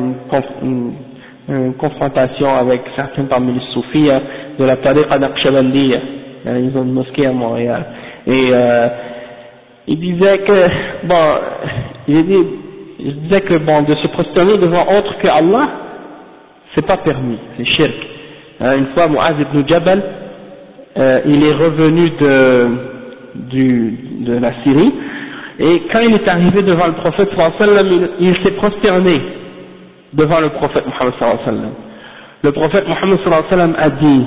une confrontation avec certains parmi les soufis de la tariqa naqshbandiya. Ils ont une mosquée à Montréal. Et il disait que, bon, je disais que bon, de se prosterner devant autre que Allah, c'est pas permis, c'est shirk. Une fois, Mu'az ibn Jabal, il est revenu de la Syrie, et quand il est arrivé devant le prophète sallallahu alayhi wa sallam, il s'est prosterné devant le prophète Muhammad sallallahu alayhi wa sallam. Le prophète Muhammad sallallahu alayhi wa sallam a dit,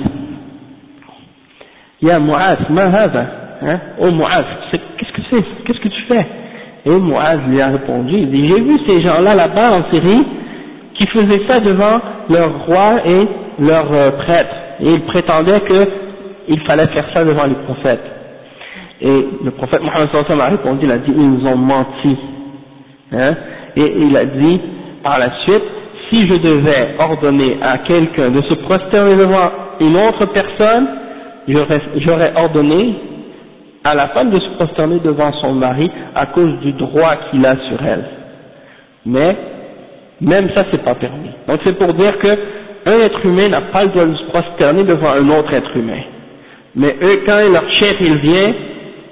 Ya Mu'az, ma hada? Hein? Oh Mu'az, qu'est-ce que tu fais? Et Mu'az lui a répondu, il dit, j'ai vu ces gens-là là-bas en Syrie qui faisaient ça devant leur roi et leurs prêtres, et ils prétendaient qu'il fallait faire ça devant les prophètes. Et le prophète Mohammed sallallahu alayhi wa sallam a répondu, il a dit, ils nous ont menti. Hein? Et il a dit, par la suite, si je devais ordonner à quelqu'un de se prosterner devant une autre personne, j'aurais ordonné à la femme de se prosterner devant son mari à cause du droit qu'il a sur elle. Mais même ça c'est pas permis. Donc c'est pour dire que un être humain n'a pas le droit de se prosterner devant un autre être humain. Mais eux, quand leur chef il vient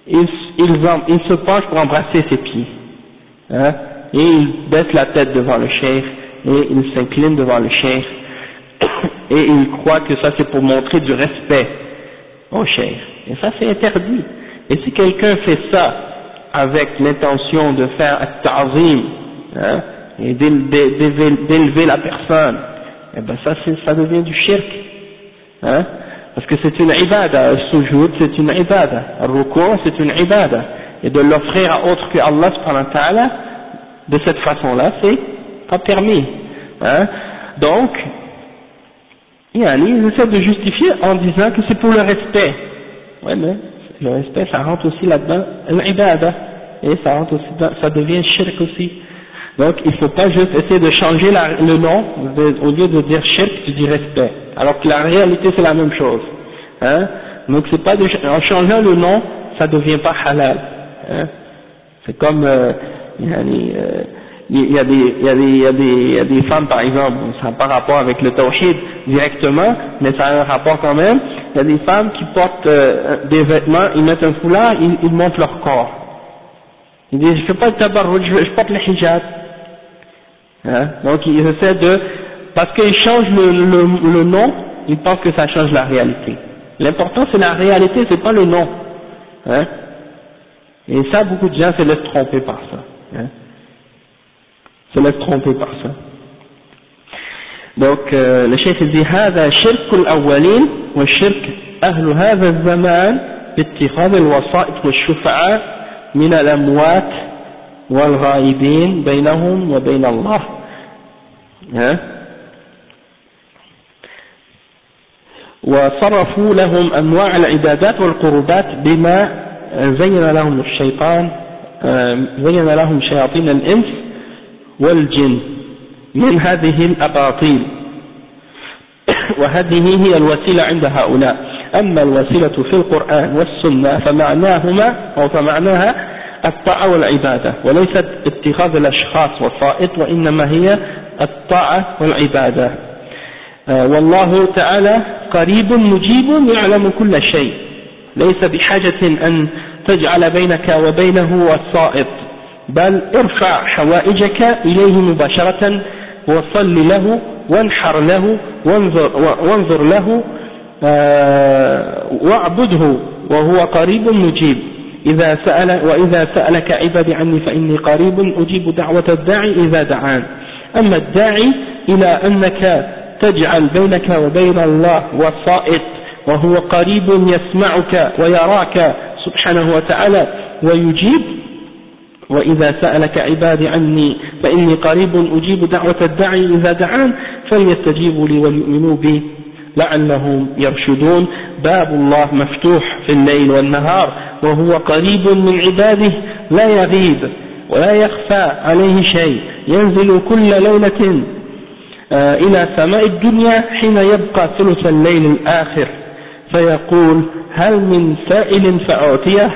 il se penche pour embrasser ses pieds, hein, et il baisse la tête devant le cheikh, et il s'incline devant le cheikh, et il croit que ça c'est pour montrer du respect au cheikh, et ça c'est interdit. Et si quelqu'un fait ça avec l'intention de faire at-ta'zim, hein, et d'élever la personne, eh ben ça devient du shirk, hein, parce que c'est une ibada, le sujoud c'est une ibada, le ruku' c'est une ibada, et de l'offrir à autre que Allah subhanahu wa ta'ala de cette façon-là, c'est pas permis, hein. Donc ils essaient de justifier en disant que c'est pour le respect. Ouais, mais le respect ça rentre aussi là-dedans, l'ibada, et ça rentre aussi dans, ça devient shirk aussi. Donc il ne faut pas juste essayer de changer le nom, au lieu de dire shirk, tu dis respect, alors que la réalité c'est la même chose, hein. Donc c'est pas en changeant le nom, ça devient pas halal, hein. C'est comme il y a des femmes par exemple, ça n'a pas rapport avec le tawhid directement, mais ça a un rapport quand même. Il y a des femmes qui portent des vêtements, ils mettent un foulard, ils montrent leur corps. Ils disent je fais pas le tabarrouj, je porte le hijab, hein. Donc ils essaient parce qu'ils changent le nom, ils pensent que ça change la réalité. L'important c'est la réalité, c'est pas le nom, hein. Et ça beaucoup de gens se laissent tromper par ça, hein. Se laisse tromper par ça. Donc le cheikh dit هذا شرك الأولين والشرك أهل هذا الزمان باتخاذ الوسائط والشفعاء من الأموات والغائبين بينهم وبين الله. وصرفوا لهم أنواع العبادات والقربات بما زين لهم الشيطان زين لهم شياطين الإنس والجن من هذه الأباطيل، وهذه هي الوسيلة عند هؤلاء. أما الوسيلة في القرآن والسنة فمعناها الطاعة والعبادة، وليست اتخاذ الأشخاص وسائط، وإنما هي الطاعة والعبادة. والله تعالى قريب مجيب يعلم كل شيء، ليس بحاجة أن تجعل بينك وبينه وسائط، بل ارفع حوائجك إليه مباشرة وصل له وانحر له وانظر له واعبده وهو قريب مجيب. وإذا سألك عبادي عني فإني قريب أجيب دعوة الداعي إذا دعان. أما الداعي إلى أنك تجعل بينك وبين الله وسائط وهو قريب يسمعك ويراك سبحانه وتعالى ويجيب، وإذا سألك عبادي عني فإني قريب أجيب دعوة الداعي إذا دعان فليستجيبوا لي وليؤمنوا بي لعلهم يرشدون. باب الله مفتوح في الليل والنهار وهو قريب من عباده لا يغيب ولا يخفى عليه شيء، ينزل كل ليلة إلى سماء الدنيا حين يبقى ثلث الليل الآخر فيقول هل من سائل فأعطيه،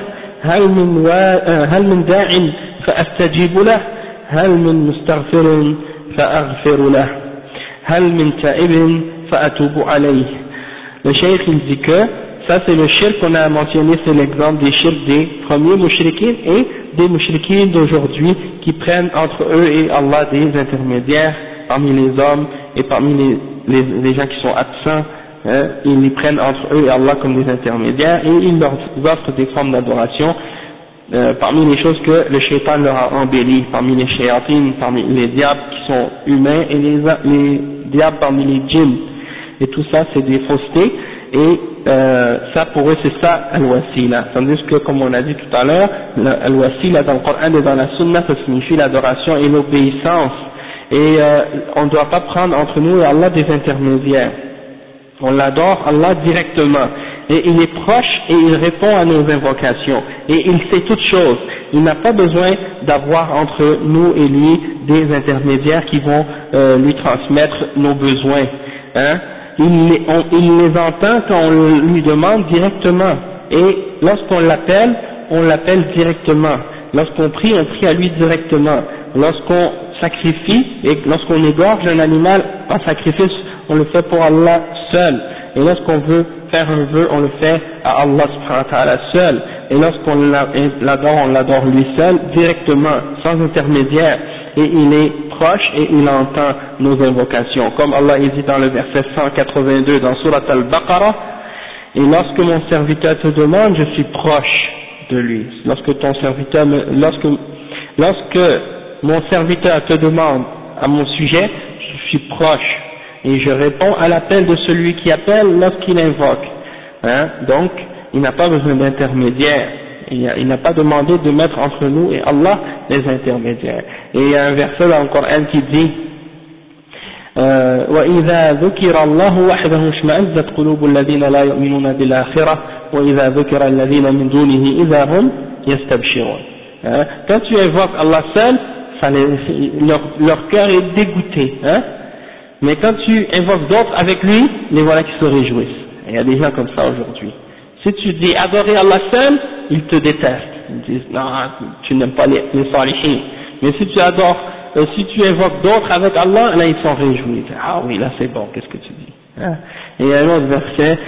هل من داع فأستجيب له، هل من مستغفر فأغفر له، هل من تائب فأتوب عليه. Le cheikh il dit que ça c'est le shirk qu'on a mentionné, c'est l'exemple des shirks des premiers mouchriquins et des mouchriquins d'aujourd'hui qui prennent entre eux et Allah des intermédiaires parmi les hommes et parmi les gens qui sont absents, hein, ils les prennent entre eux et Allah comme des intermédiaires et ils leur offrent des formes d'adoration parmi les choses que le shaitan leur a embellies, parmi les shayatines, parmi les diables qui sont humains et les diables parmi les djinns, et tout ça c'est des faussetés et ça pour eux c'est ça al-wasila, tandis que comme on a dit tout à l'heure, al-wasila dans le Coran et dans la sunna ça signifie l'adoration et l'obéissance, et on ne doit pas prendre entre nous et Allah des intermédiaires, on l'adore Allah directement, et il est proche et il répond à nos invocations, et il sait toutes choses, il n'a pas besoin d'avoir entre nous et lui des intermédiaires qui vont lui transmettre nos besoins, hein. Il les entend quand on lui demande directement, et lorsqu'on l'appelle, on l'appelle directement, lorsqu'on prie, on prie à lui directement, lorsqu'on sacrifie et lorsqu'on égorge un animal en sacrifice, on le fait pour Allah seul, et lorsqu'on veut faire un vœu, on le fait à Allah subhanahu wa ta'ala seul. et lorsqu'on l'adore, on l'adore lui seul, directement, sans intermédiaire, et il est proche et il entend nos invocations. Comme Allah dit dans le verset 182 dans Surat Al-Baqarah, et lorsque mon serviteur te demande, je suis proche de lui. Lorsque mon serviteur te demande à mon sujet, je suis proche et je réponds à l'appel de celui qui appelle lorsqu'il invoque. Donc, il n'a pas besoin d'intermédiaire. Il n'a pas demandé de mettre entre nous et Allah les intermédiaires. Et il y a un verset dans le Coran qui dit وَإِذَا ذُكِرَ اللَّهُ وَحْدَهُ اشْمَأَزَّتْ قُلُوبُ الَّذِينَ لَا يُؤْمِنُونَ بِالْآخِرَةِ وَإِذَا ذُكِرَ الَّذِينَ مِن دُونِهِ إِذَا هُمْ يَسْتَبْشِرُونَ. Quand tu invoques Allah seul, leur cœur est dégoûté. Mais quand tu invoques d'autres avec lui, les voilà qui se réjouissent. Et il y a des gens comme ça aujourd'hui. Si tu dis adorer Allah seul, ils te détestent. Ils disent non, tu n'aimes pas les salihin. Mais si tu invoques d'autres avec Allah, là ils sont réjouis. Ah oui, là c'est bon, qu'est-ce que tu dis? Et il y a un autre verset,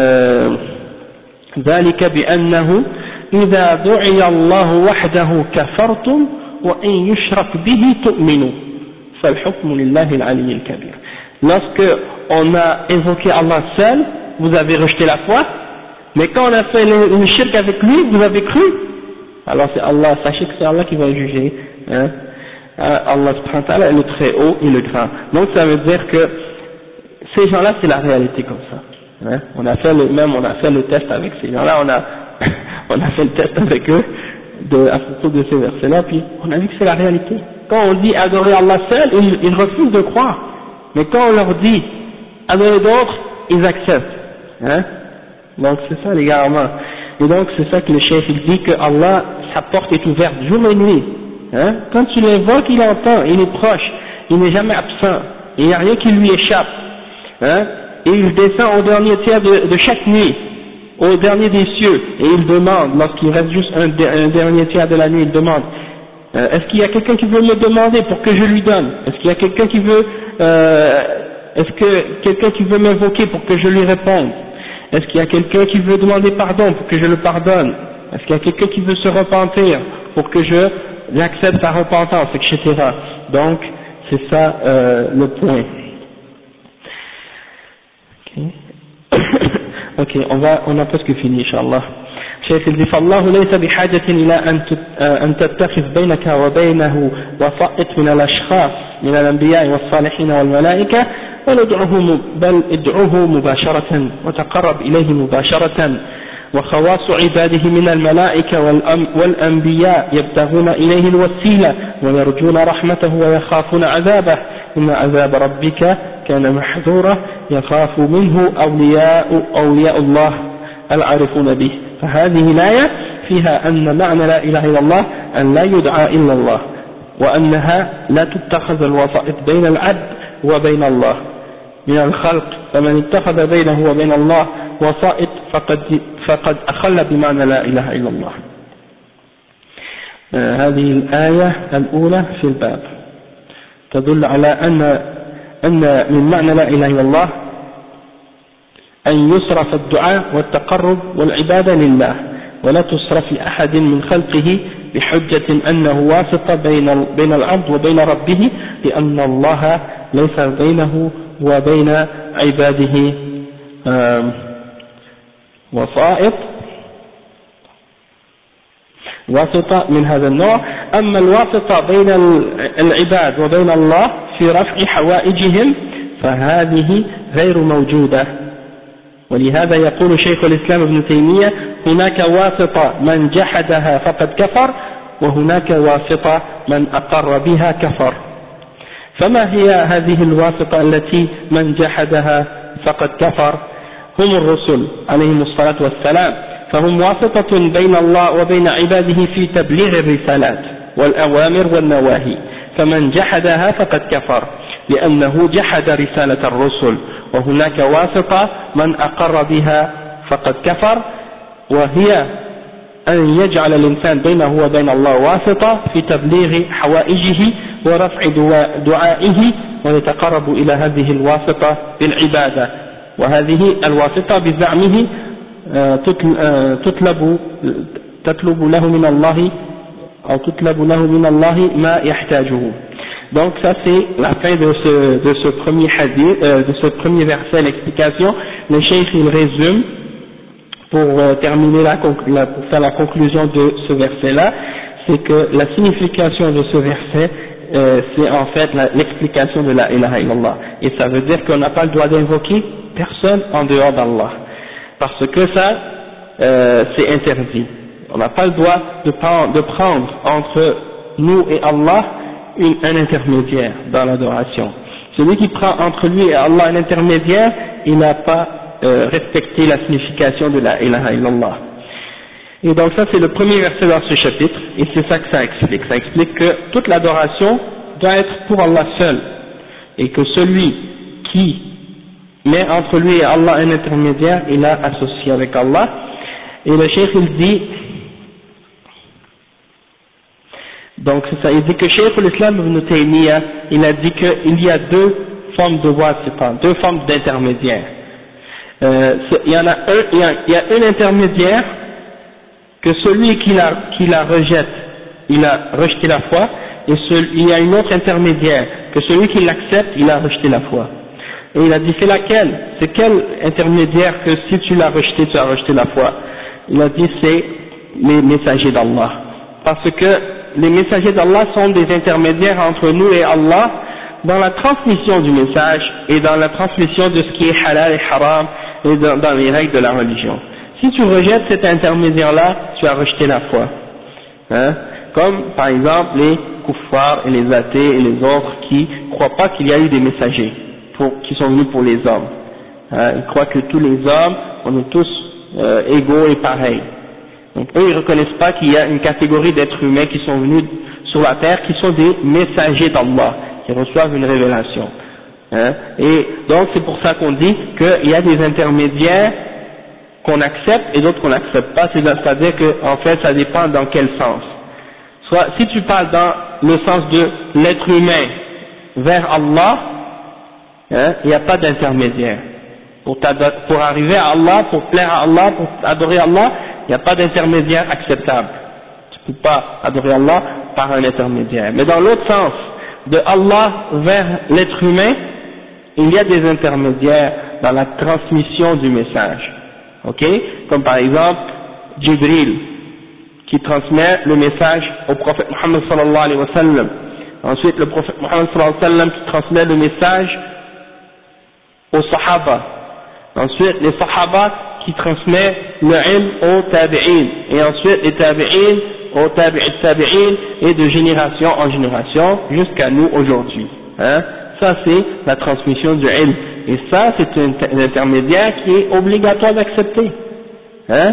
ذلك بأنه إذا دعي الله وحده كفرتم وإن يشرك به تؤمنوا فالحكم لله العلي الكبير. Lorsque on a invoqué Allah seul, vous avez rejeté la foi, mais quand on a fait le shirk avec lui, vous avez cru. Alors c'est Allah, sachez que c'est Allah qui va juger. Allah subhanahu wa ta'ala est le très haut et le grand. Donc ça veut dire que ces gens-là, c'est la réalité comme ça. On a fait le test avec ces gens-là, on a fait le test avec eux à propos de ces versets-là, puis on a vu que c'est la réalité. Quand on dit adorer Allah seul, ils refusent de croire. Mais quand on leur dit adorer d'autres, ils acceptent. Donc c'est ça l'égarement. Et donc c'est ça que le chef il dit que Allah, sa porte est ouverte jour et nuit. Quand tu l'invoques, il entend, il est proche, il n'est jamais absent, il n'y a rien qui lui échappe. Et il descend au dernier tiers de chaque nuit, au dernier des cieux, et il demande, lorsqu'il reste juste un dernier tiers de la nuit, il demande, est-ce qu'il y a quelqu'un qui veut me demander pour que je lui donne? Est-ce qu'il y a quelqu'un qui veut, m'invoquer pour que je lui réponde? Est-ce qu'il y a quelqu'un qui veut demander pardon pour que je le pardonne? Est-ce qu'il y a quelqu'un qui veut se repentir pour que j'accepte sa repentance, etc. Donc, c'est ça le point. Ok, on a presque fini, Inch'Allah. Cheikh il dit فالله ليس بحاجة إلى أن تتخذ بينك وبينه وسائط من الأشخاص من الأنبياء والصالحين والملائكة بل ادعوه مباشرة وتقرب إليه مباشرة وخواص عباده من الملائكة والأنبياء يبتغون إليه الوسيلة ويرجون رحمته ويخافون عذابه إن عذاب ربك كان محذورا يخاف منه أولياء الله العارفون به. فهذه الآية فيها أن معنى لا إله إلا الله أن لا يدعى إلا الله وأنها لا تتخذ الوسائط بين العبد وبين الله من الخلق فمن اتخذ بينه وبين الله وسائط فقد أخل بمعنى لا إله إلا الله. هذه الآية الأولى في الباب تدل على أن من معنى لا إله إلا الله أن يصرف الدعاء والتقرب والعبادة لله ولا تصرف لأحد من خلقه بحجة أنه واسطة بين العبد وبين ربه لأن الله ليس بينه وبين عباده واسطة من هذا النوع. أما الواسطة بين العباد وبين الله في رفع حوائجهم فهذه غير موجودة. ولهذا يقول شيخ الإسلام ابن تيمية هناك واسطة من جحدها فقد كفر وهناك واسطة من أقر بها كفر. فما هي هذه الواسطة التي من جحدها فقد كفر؟ هم الرسل عليهم الصلاة والسلام، فهم واسطة بين الله وبين عباده في تبليغ الرسالات والأوامر والنواهي، فمن جحدها فقد كفر لأنه جحد رسالة الرسل. وهناك واسطة من أقر بها فقد كفر وهي أن يجعل الإنسان بينه وبين الله واسطة في تبليغ حوائجه ورفع دعائه ويتقرب إلى هذه الواسطة بالعبادة. وهذه الواسطة بزعمه تطلب تطلب له من الله أو تطلب له من الله ما يحتاجه. Donc ça c'est la fin de ce premier hadith, de ce premier verset, l'explication. Le cheikh il résume pour terminer pour faire la conclusion de ce verset-là, c'est que la signification de ce verset, c'est en fait l'explication de la ilaha illallah. Et ça veut dire qu'on n'a pas le droit d'invoquer personne en dehors d'Allah, parce que ça, c'est interdit. On n'a pas le droit de prendre entre nous et Allah un intermédiaire dans l'adoration. Celui qui prend entre lui et Allah un intermédiaire, il n'a pas respecté la signification de la ilaha illallah. Et donc ça c'est le premier verset dans ce chapitre, et c'est ça que ça explique. Ça explique que toute l'adoration doit être pour Allah seul, et que celui qui met entre lui et Allah un intermédiaire, il a associé avec Allah. Et le cheikh il dit, donc c'est ça, il dit que Cheikh l'Islam Ibn Taymiyyah, il a dit qu'il y a deux formes de wasita, deux formes d'intermédiaires. Il y a un intermédiaire que celui qui la rejette, il a rejeté la foi, et il y a une autre intermédiaire que celui qui l'accepte, il a rejeté la foi. Et il a dit c'est laquelle? C'est quel intermédiaire que si tu l'as rejeté, tu as rejeté la foi? Il a dit c'est les messagers d'Allah, parce que les messagers d'Allah sont des intermédiaires entre nous et Allah dans la transmission du message et dans la transmission de ce qui est halal et haram et dans les règles de la religion. Si tu rejettes cet intermédiaire-là, tu as rejeté la foi. Hein? Comme par exemple les kuffars et les athées et les autres qui ne croient pas qu'il y a eu des messagers qui sont venus pour les hommes. Hein? Ils croient que tous les hommes, on est tous égaux et pareils. Donc eux ils ne reconnaissent pas qu'il y a une catégorie d'êtres humains qui sont venus sur la terre, qui sont des messagers d'Allah, qui reçoivent une révélation. Hein? Et donc c'est pour ça qu'on dit qu'il y a des intermédiaires qu'on accepte et d'autres qu'on n'accepte pas, c'est-à-dire que en fait ça dépend dans quel sens. Soit si tu parles dans le sens de l'être humain vers Allah, hein, il n'y a pas d'intermédiaire. Pour arriver à Allah, pour plaire à Allah, pour adorer Allah, il n'y a pas d'intermédiaire acceptable. Tu ne peux pas adorer Allah par un intermédiaire. Mais dans l'autre sens, de Allah vers l'être humain, il y a des intermédiaires dans la transmission du message. Ok? Comme par exemple, Jibril, qui transmet le message au prophète Muhammad sallallahu alayhi wa sallam. Ensuite, le prophète Muhammad sallallahu alayhi wa sallam qui transmet le message aux Sahaba. Ensuite, les Sahaba qui transmet le ilm aux tabi'in, et ensuite les tabi'in aux tabi'in, et de génération en génération jusqu'à nous aujourd'hui. Hein? Ça c'est la transmission du ilm, et ça c'est un intermédiaire qui est obligatoire d'accepter. Hein?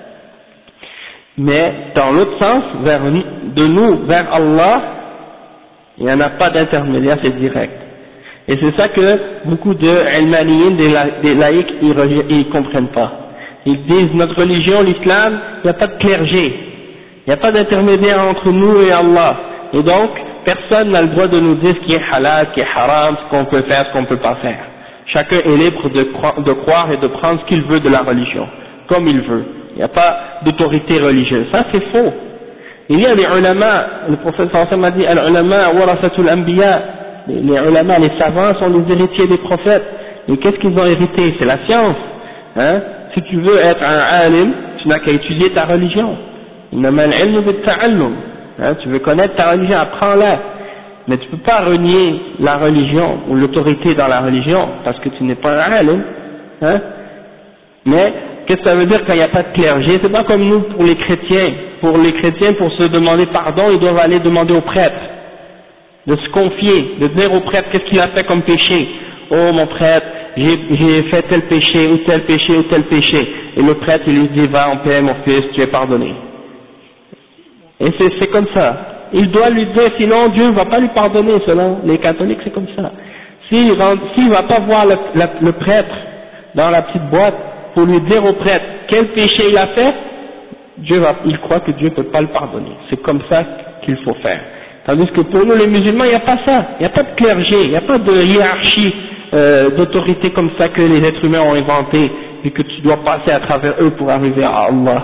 Mais dans l'autre sens, de nous vers Allah, il n'y en a pas d'intermédiaire, c'est direct. Et c'est ça que beaucoup de ilmaniyin, des laïcs, ils comprennent pas. Ils disent notre religion, l'islam, il n'y a pas de clergé, il n'y a pas d'intermédiaire entre nous et Allah. Et donc, personne n'a le droit de nous dire ce qui est halal, ce qui est haram, ce qu'on peut faire, ce qu'on ne peut pas faire. Chacun est libre de croire et de prendre ce qu'il veut de la religion, comme il veut. Il n'y a pas d'autorité religieuse. Ça c'est faux. Il y a les ulama, le prophète sallallahu alayhi wa sallam a dit, al-ulama warasatul anbiya. Les ulama, les savants sont les héritiers des prophètes. Et qu'est-ce qu'ils ont hérité? C'est la science. Hein? Si tu veux être un alim, tu n'as qu'à étudier ta religion. Innama al-ilmu bit-ta'allum. Tu veux connaître ta religion, apprends-la. Mais tu ne peux pas renier la religion ou l'autorité dans la religion parce que tu n'es pas un alim. Hein? Mais qu'est-ce que ça veut dire quand il n'y a pas de clergé? C'est pas comme nous pour les chrétiens. Pour les chrétiens, pour se demander pardon, ils doivent aller demander au prêtre. De se confier, de dire au prêtre qu'est-ce qu'il a fait comme péché. Oh mon prêtre, j'ai fait tel péché ou tel péché ou tel péché. Et le prêtre il lui dit va en paix mon fils, tu es pardonné. Et c'est comme ça. Il doit lui dire, sinon Dieu ne va pas lui pardonner, selon les catholiques c'est comme ça. S'il ne va pas voir le prêtre dans la petite boîte pour lui dire au prêtre quel péché il a fait, il croit que Dieu ne peut pas le pardonner. C'est comme ça qu'il faut faire. Tandis que pour nous les musulmans, il n'y a pas ça, il n'y a pas de clergé, il n'y a pas de hiérarchie d'autorité comme ça que les êtres humains ont inventé et que tu dois passer à travers eux pour arriver à Allah.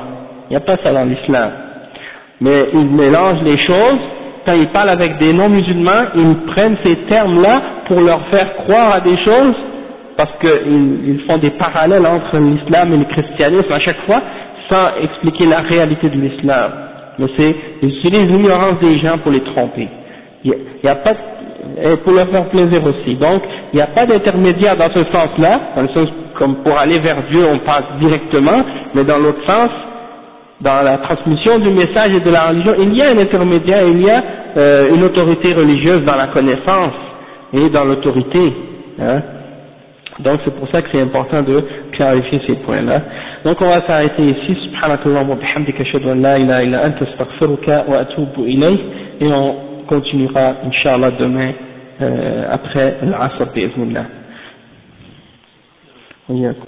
Il n'y a pas ça dans l'islam. Mais ils mélangent les choses. Quand ils parlent avec des non-musulmans, ils prennent ces termes-là pour leur faire croire à des choses, parce qu'ils font des parallèles entre l'islam et le christianisme à chaque fois, sans expliquer la réalité de l'islam. Mais ils utilisent l'ignorance des gens pour les tromper. Il y a pas, et pour leur faire plaisir aussi. Donc, il n'y a pas d'intermédiaire dans ce sens-là, dans le sens comme pour aller vers Dieu, on passe directement, mais dans l'autre sens, dans la transmission du message et de la religion, il y a un intermédiaire, il y a une autorité religieuse dans la connaissance et dans l'autorité. Hein. Donc c'est pour ça que c'est important de clarifier ces points-là. Donc on va s'arrêter ici. Subhanakallahumma wa bihamdika ashhadu an la ilaha illa anta astaghfiruka wa atubu ilayk, et on continuera Inch'Allah demain après l'Asr bi'idhnillah.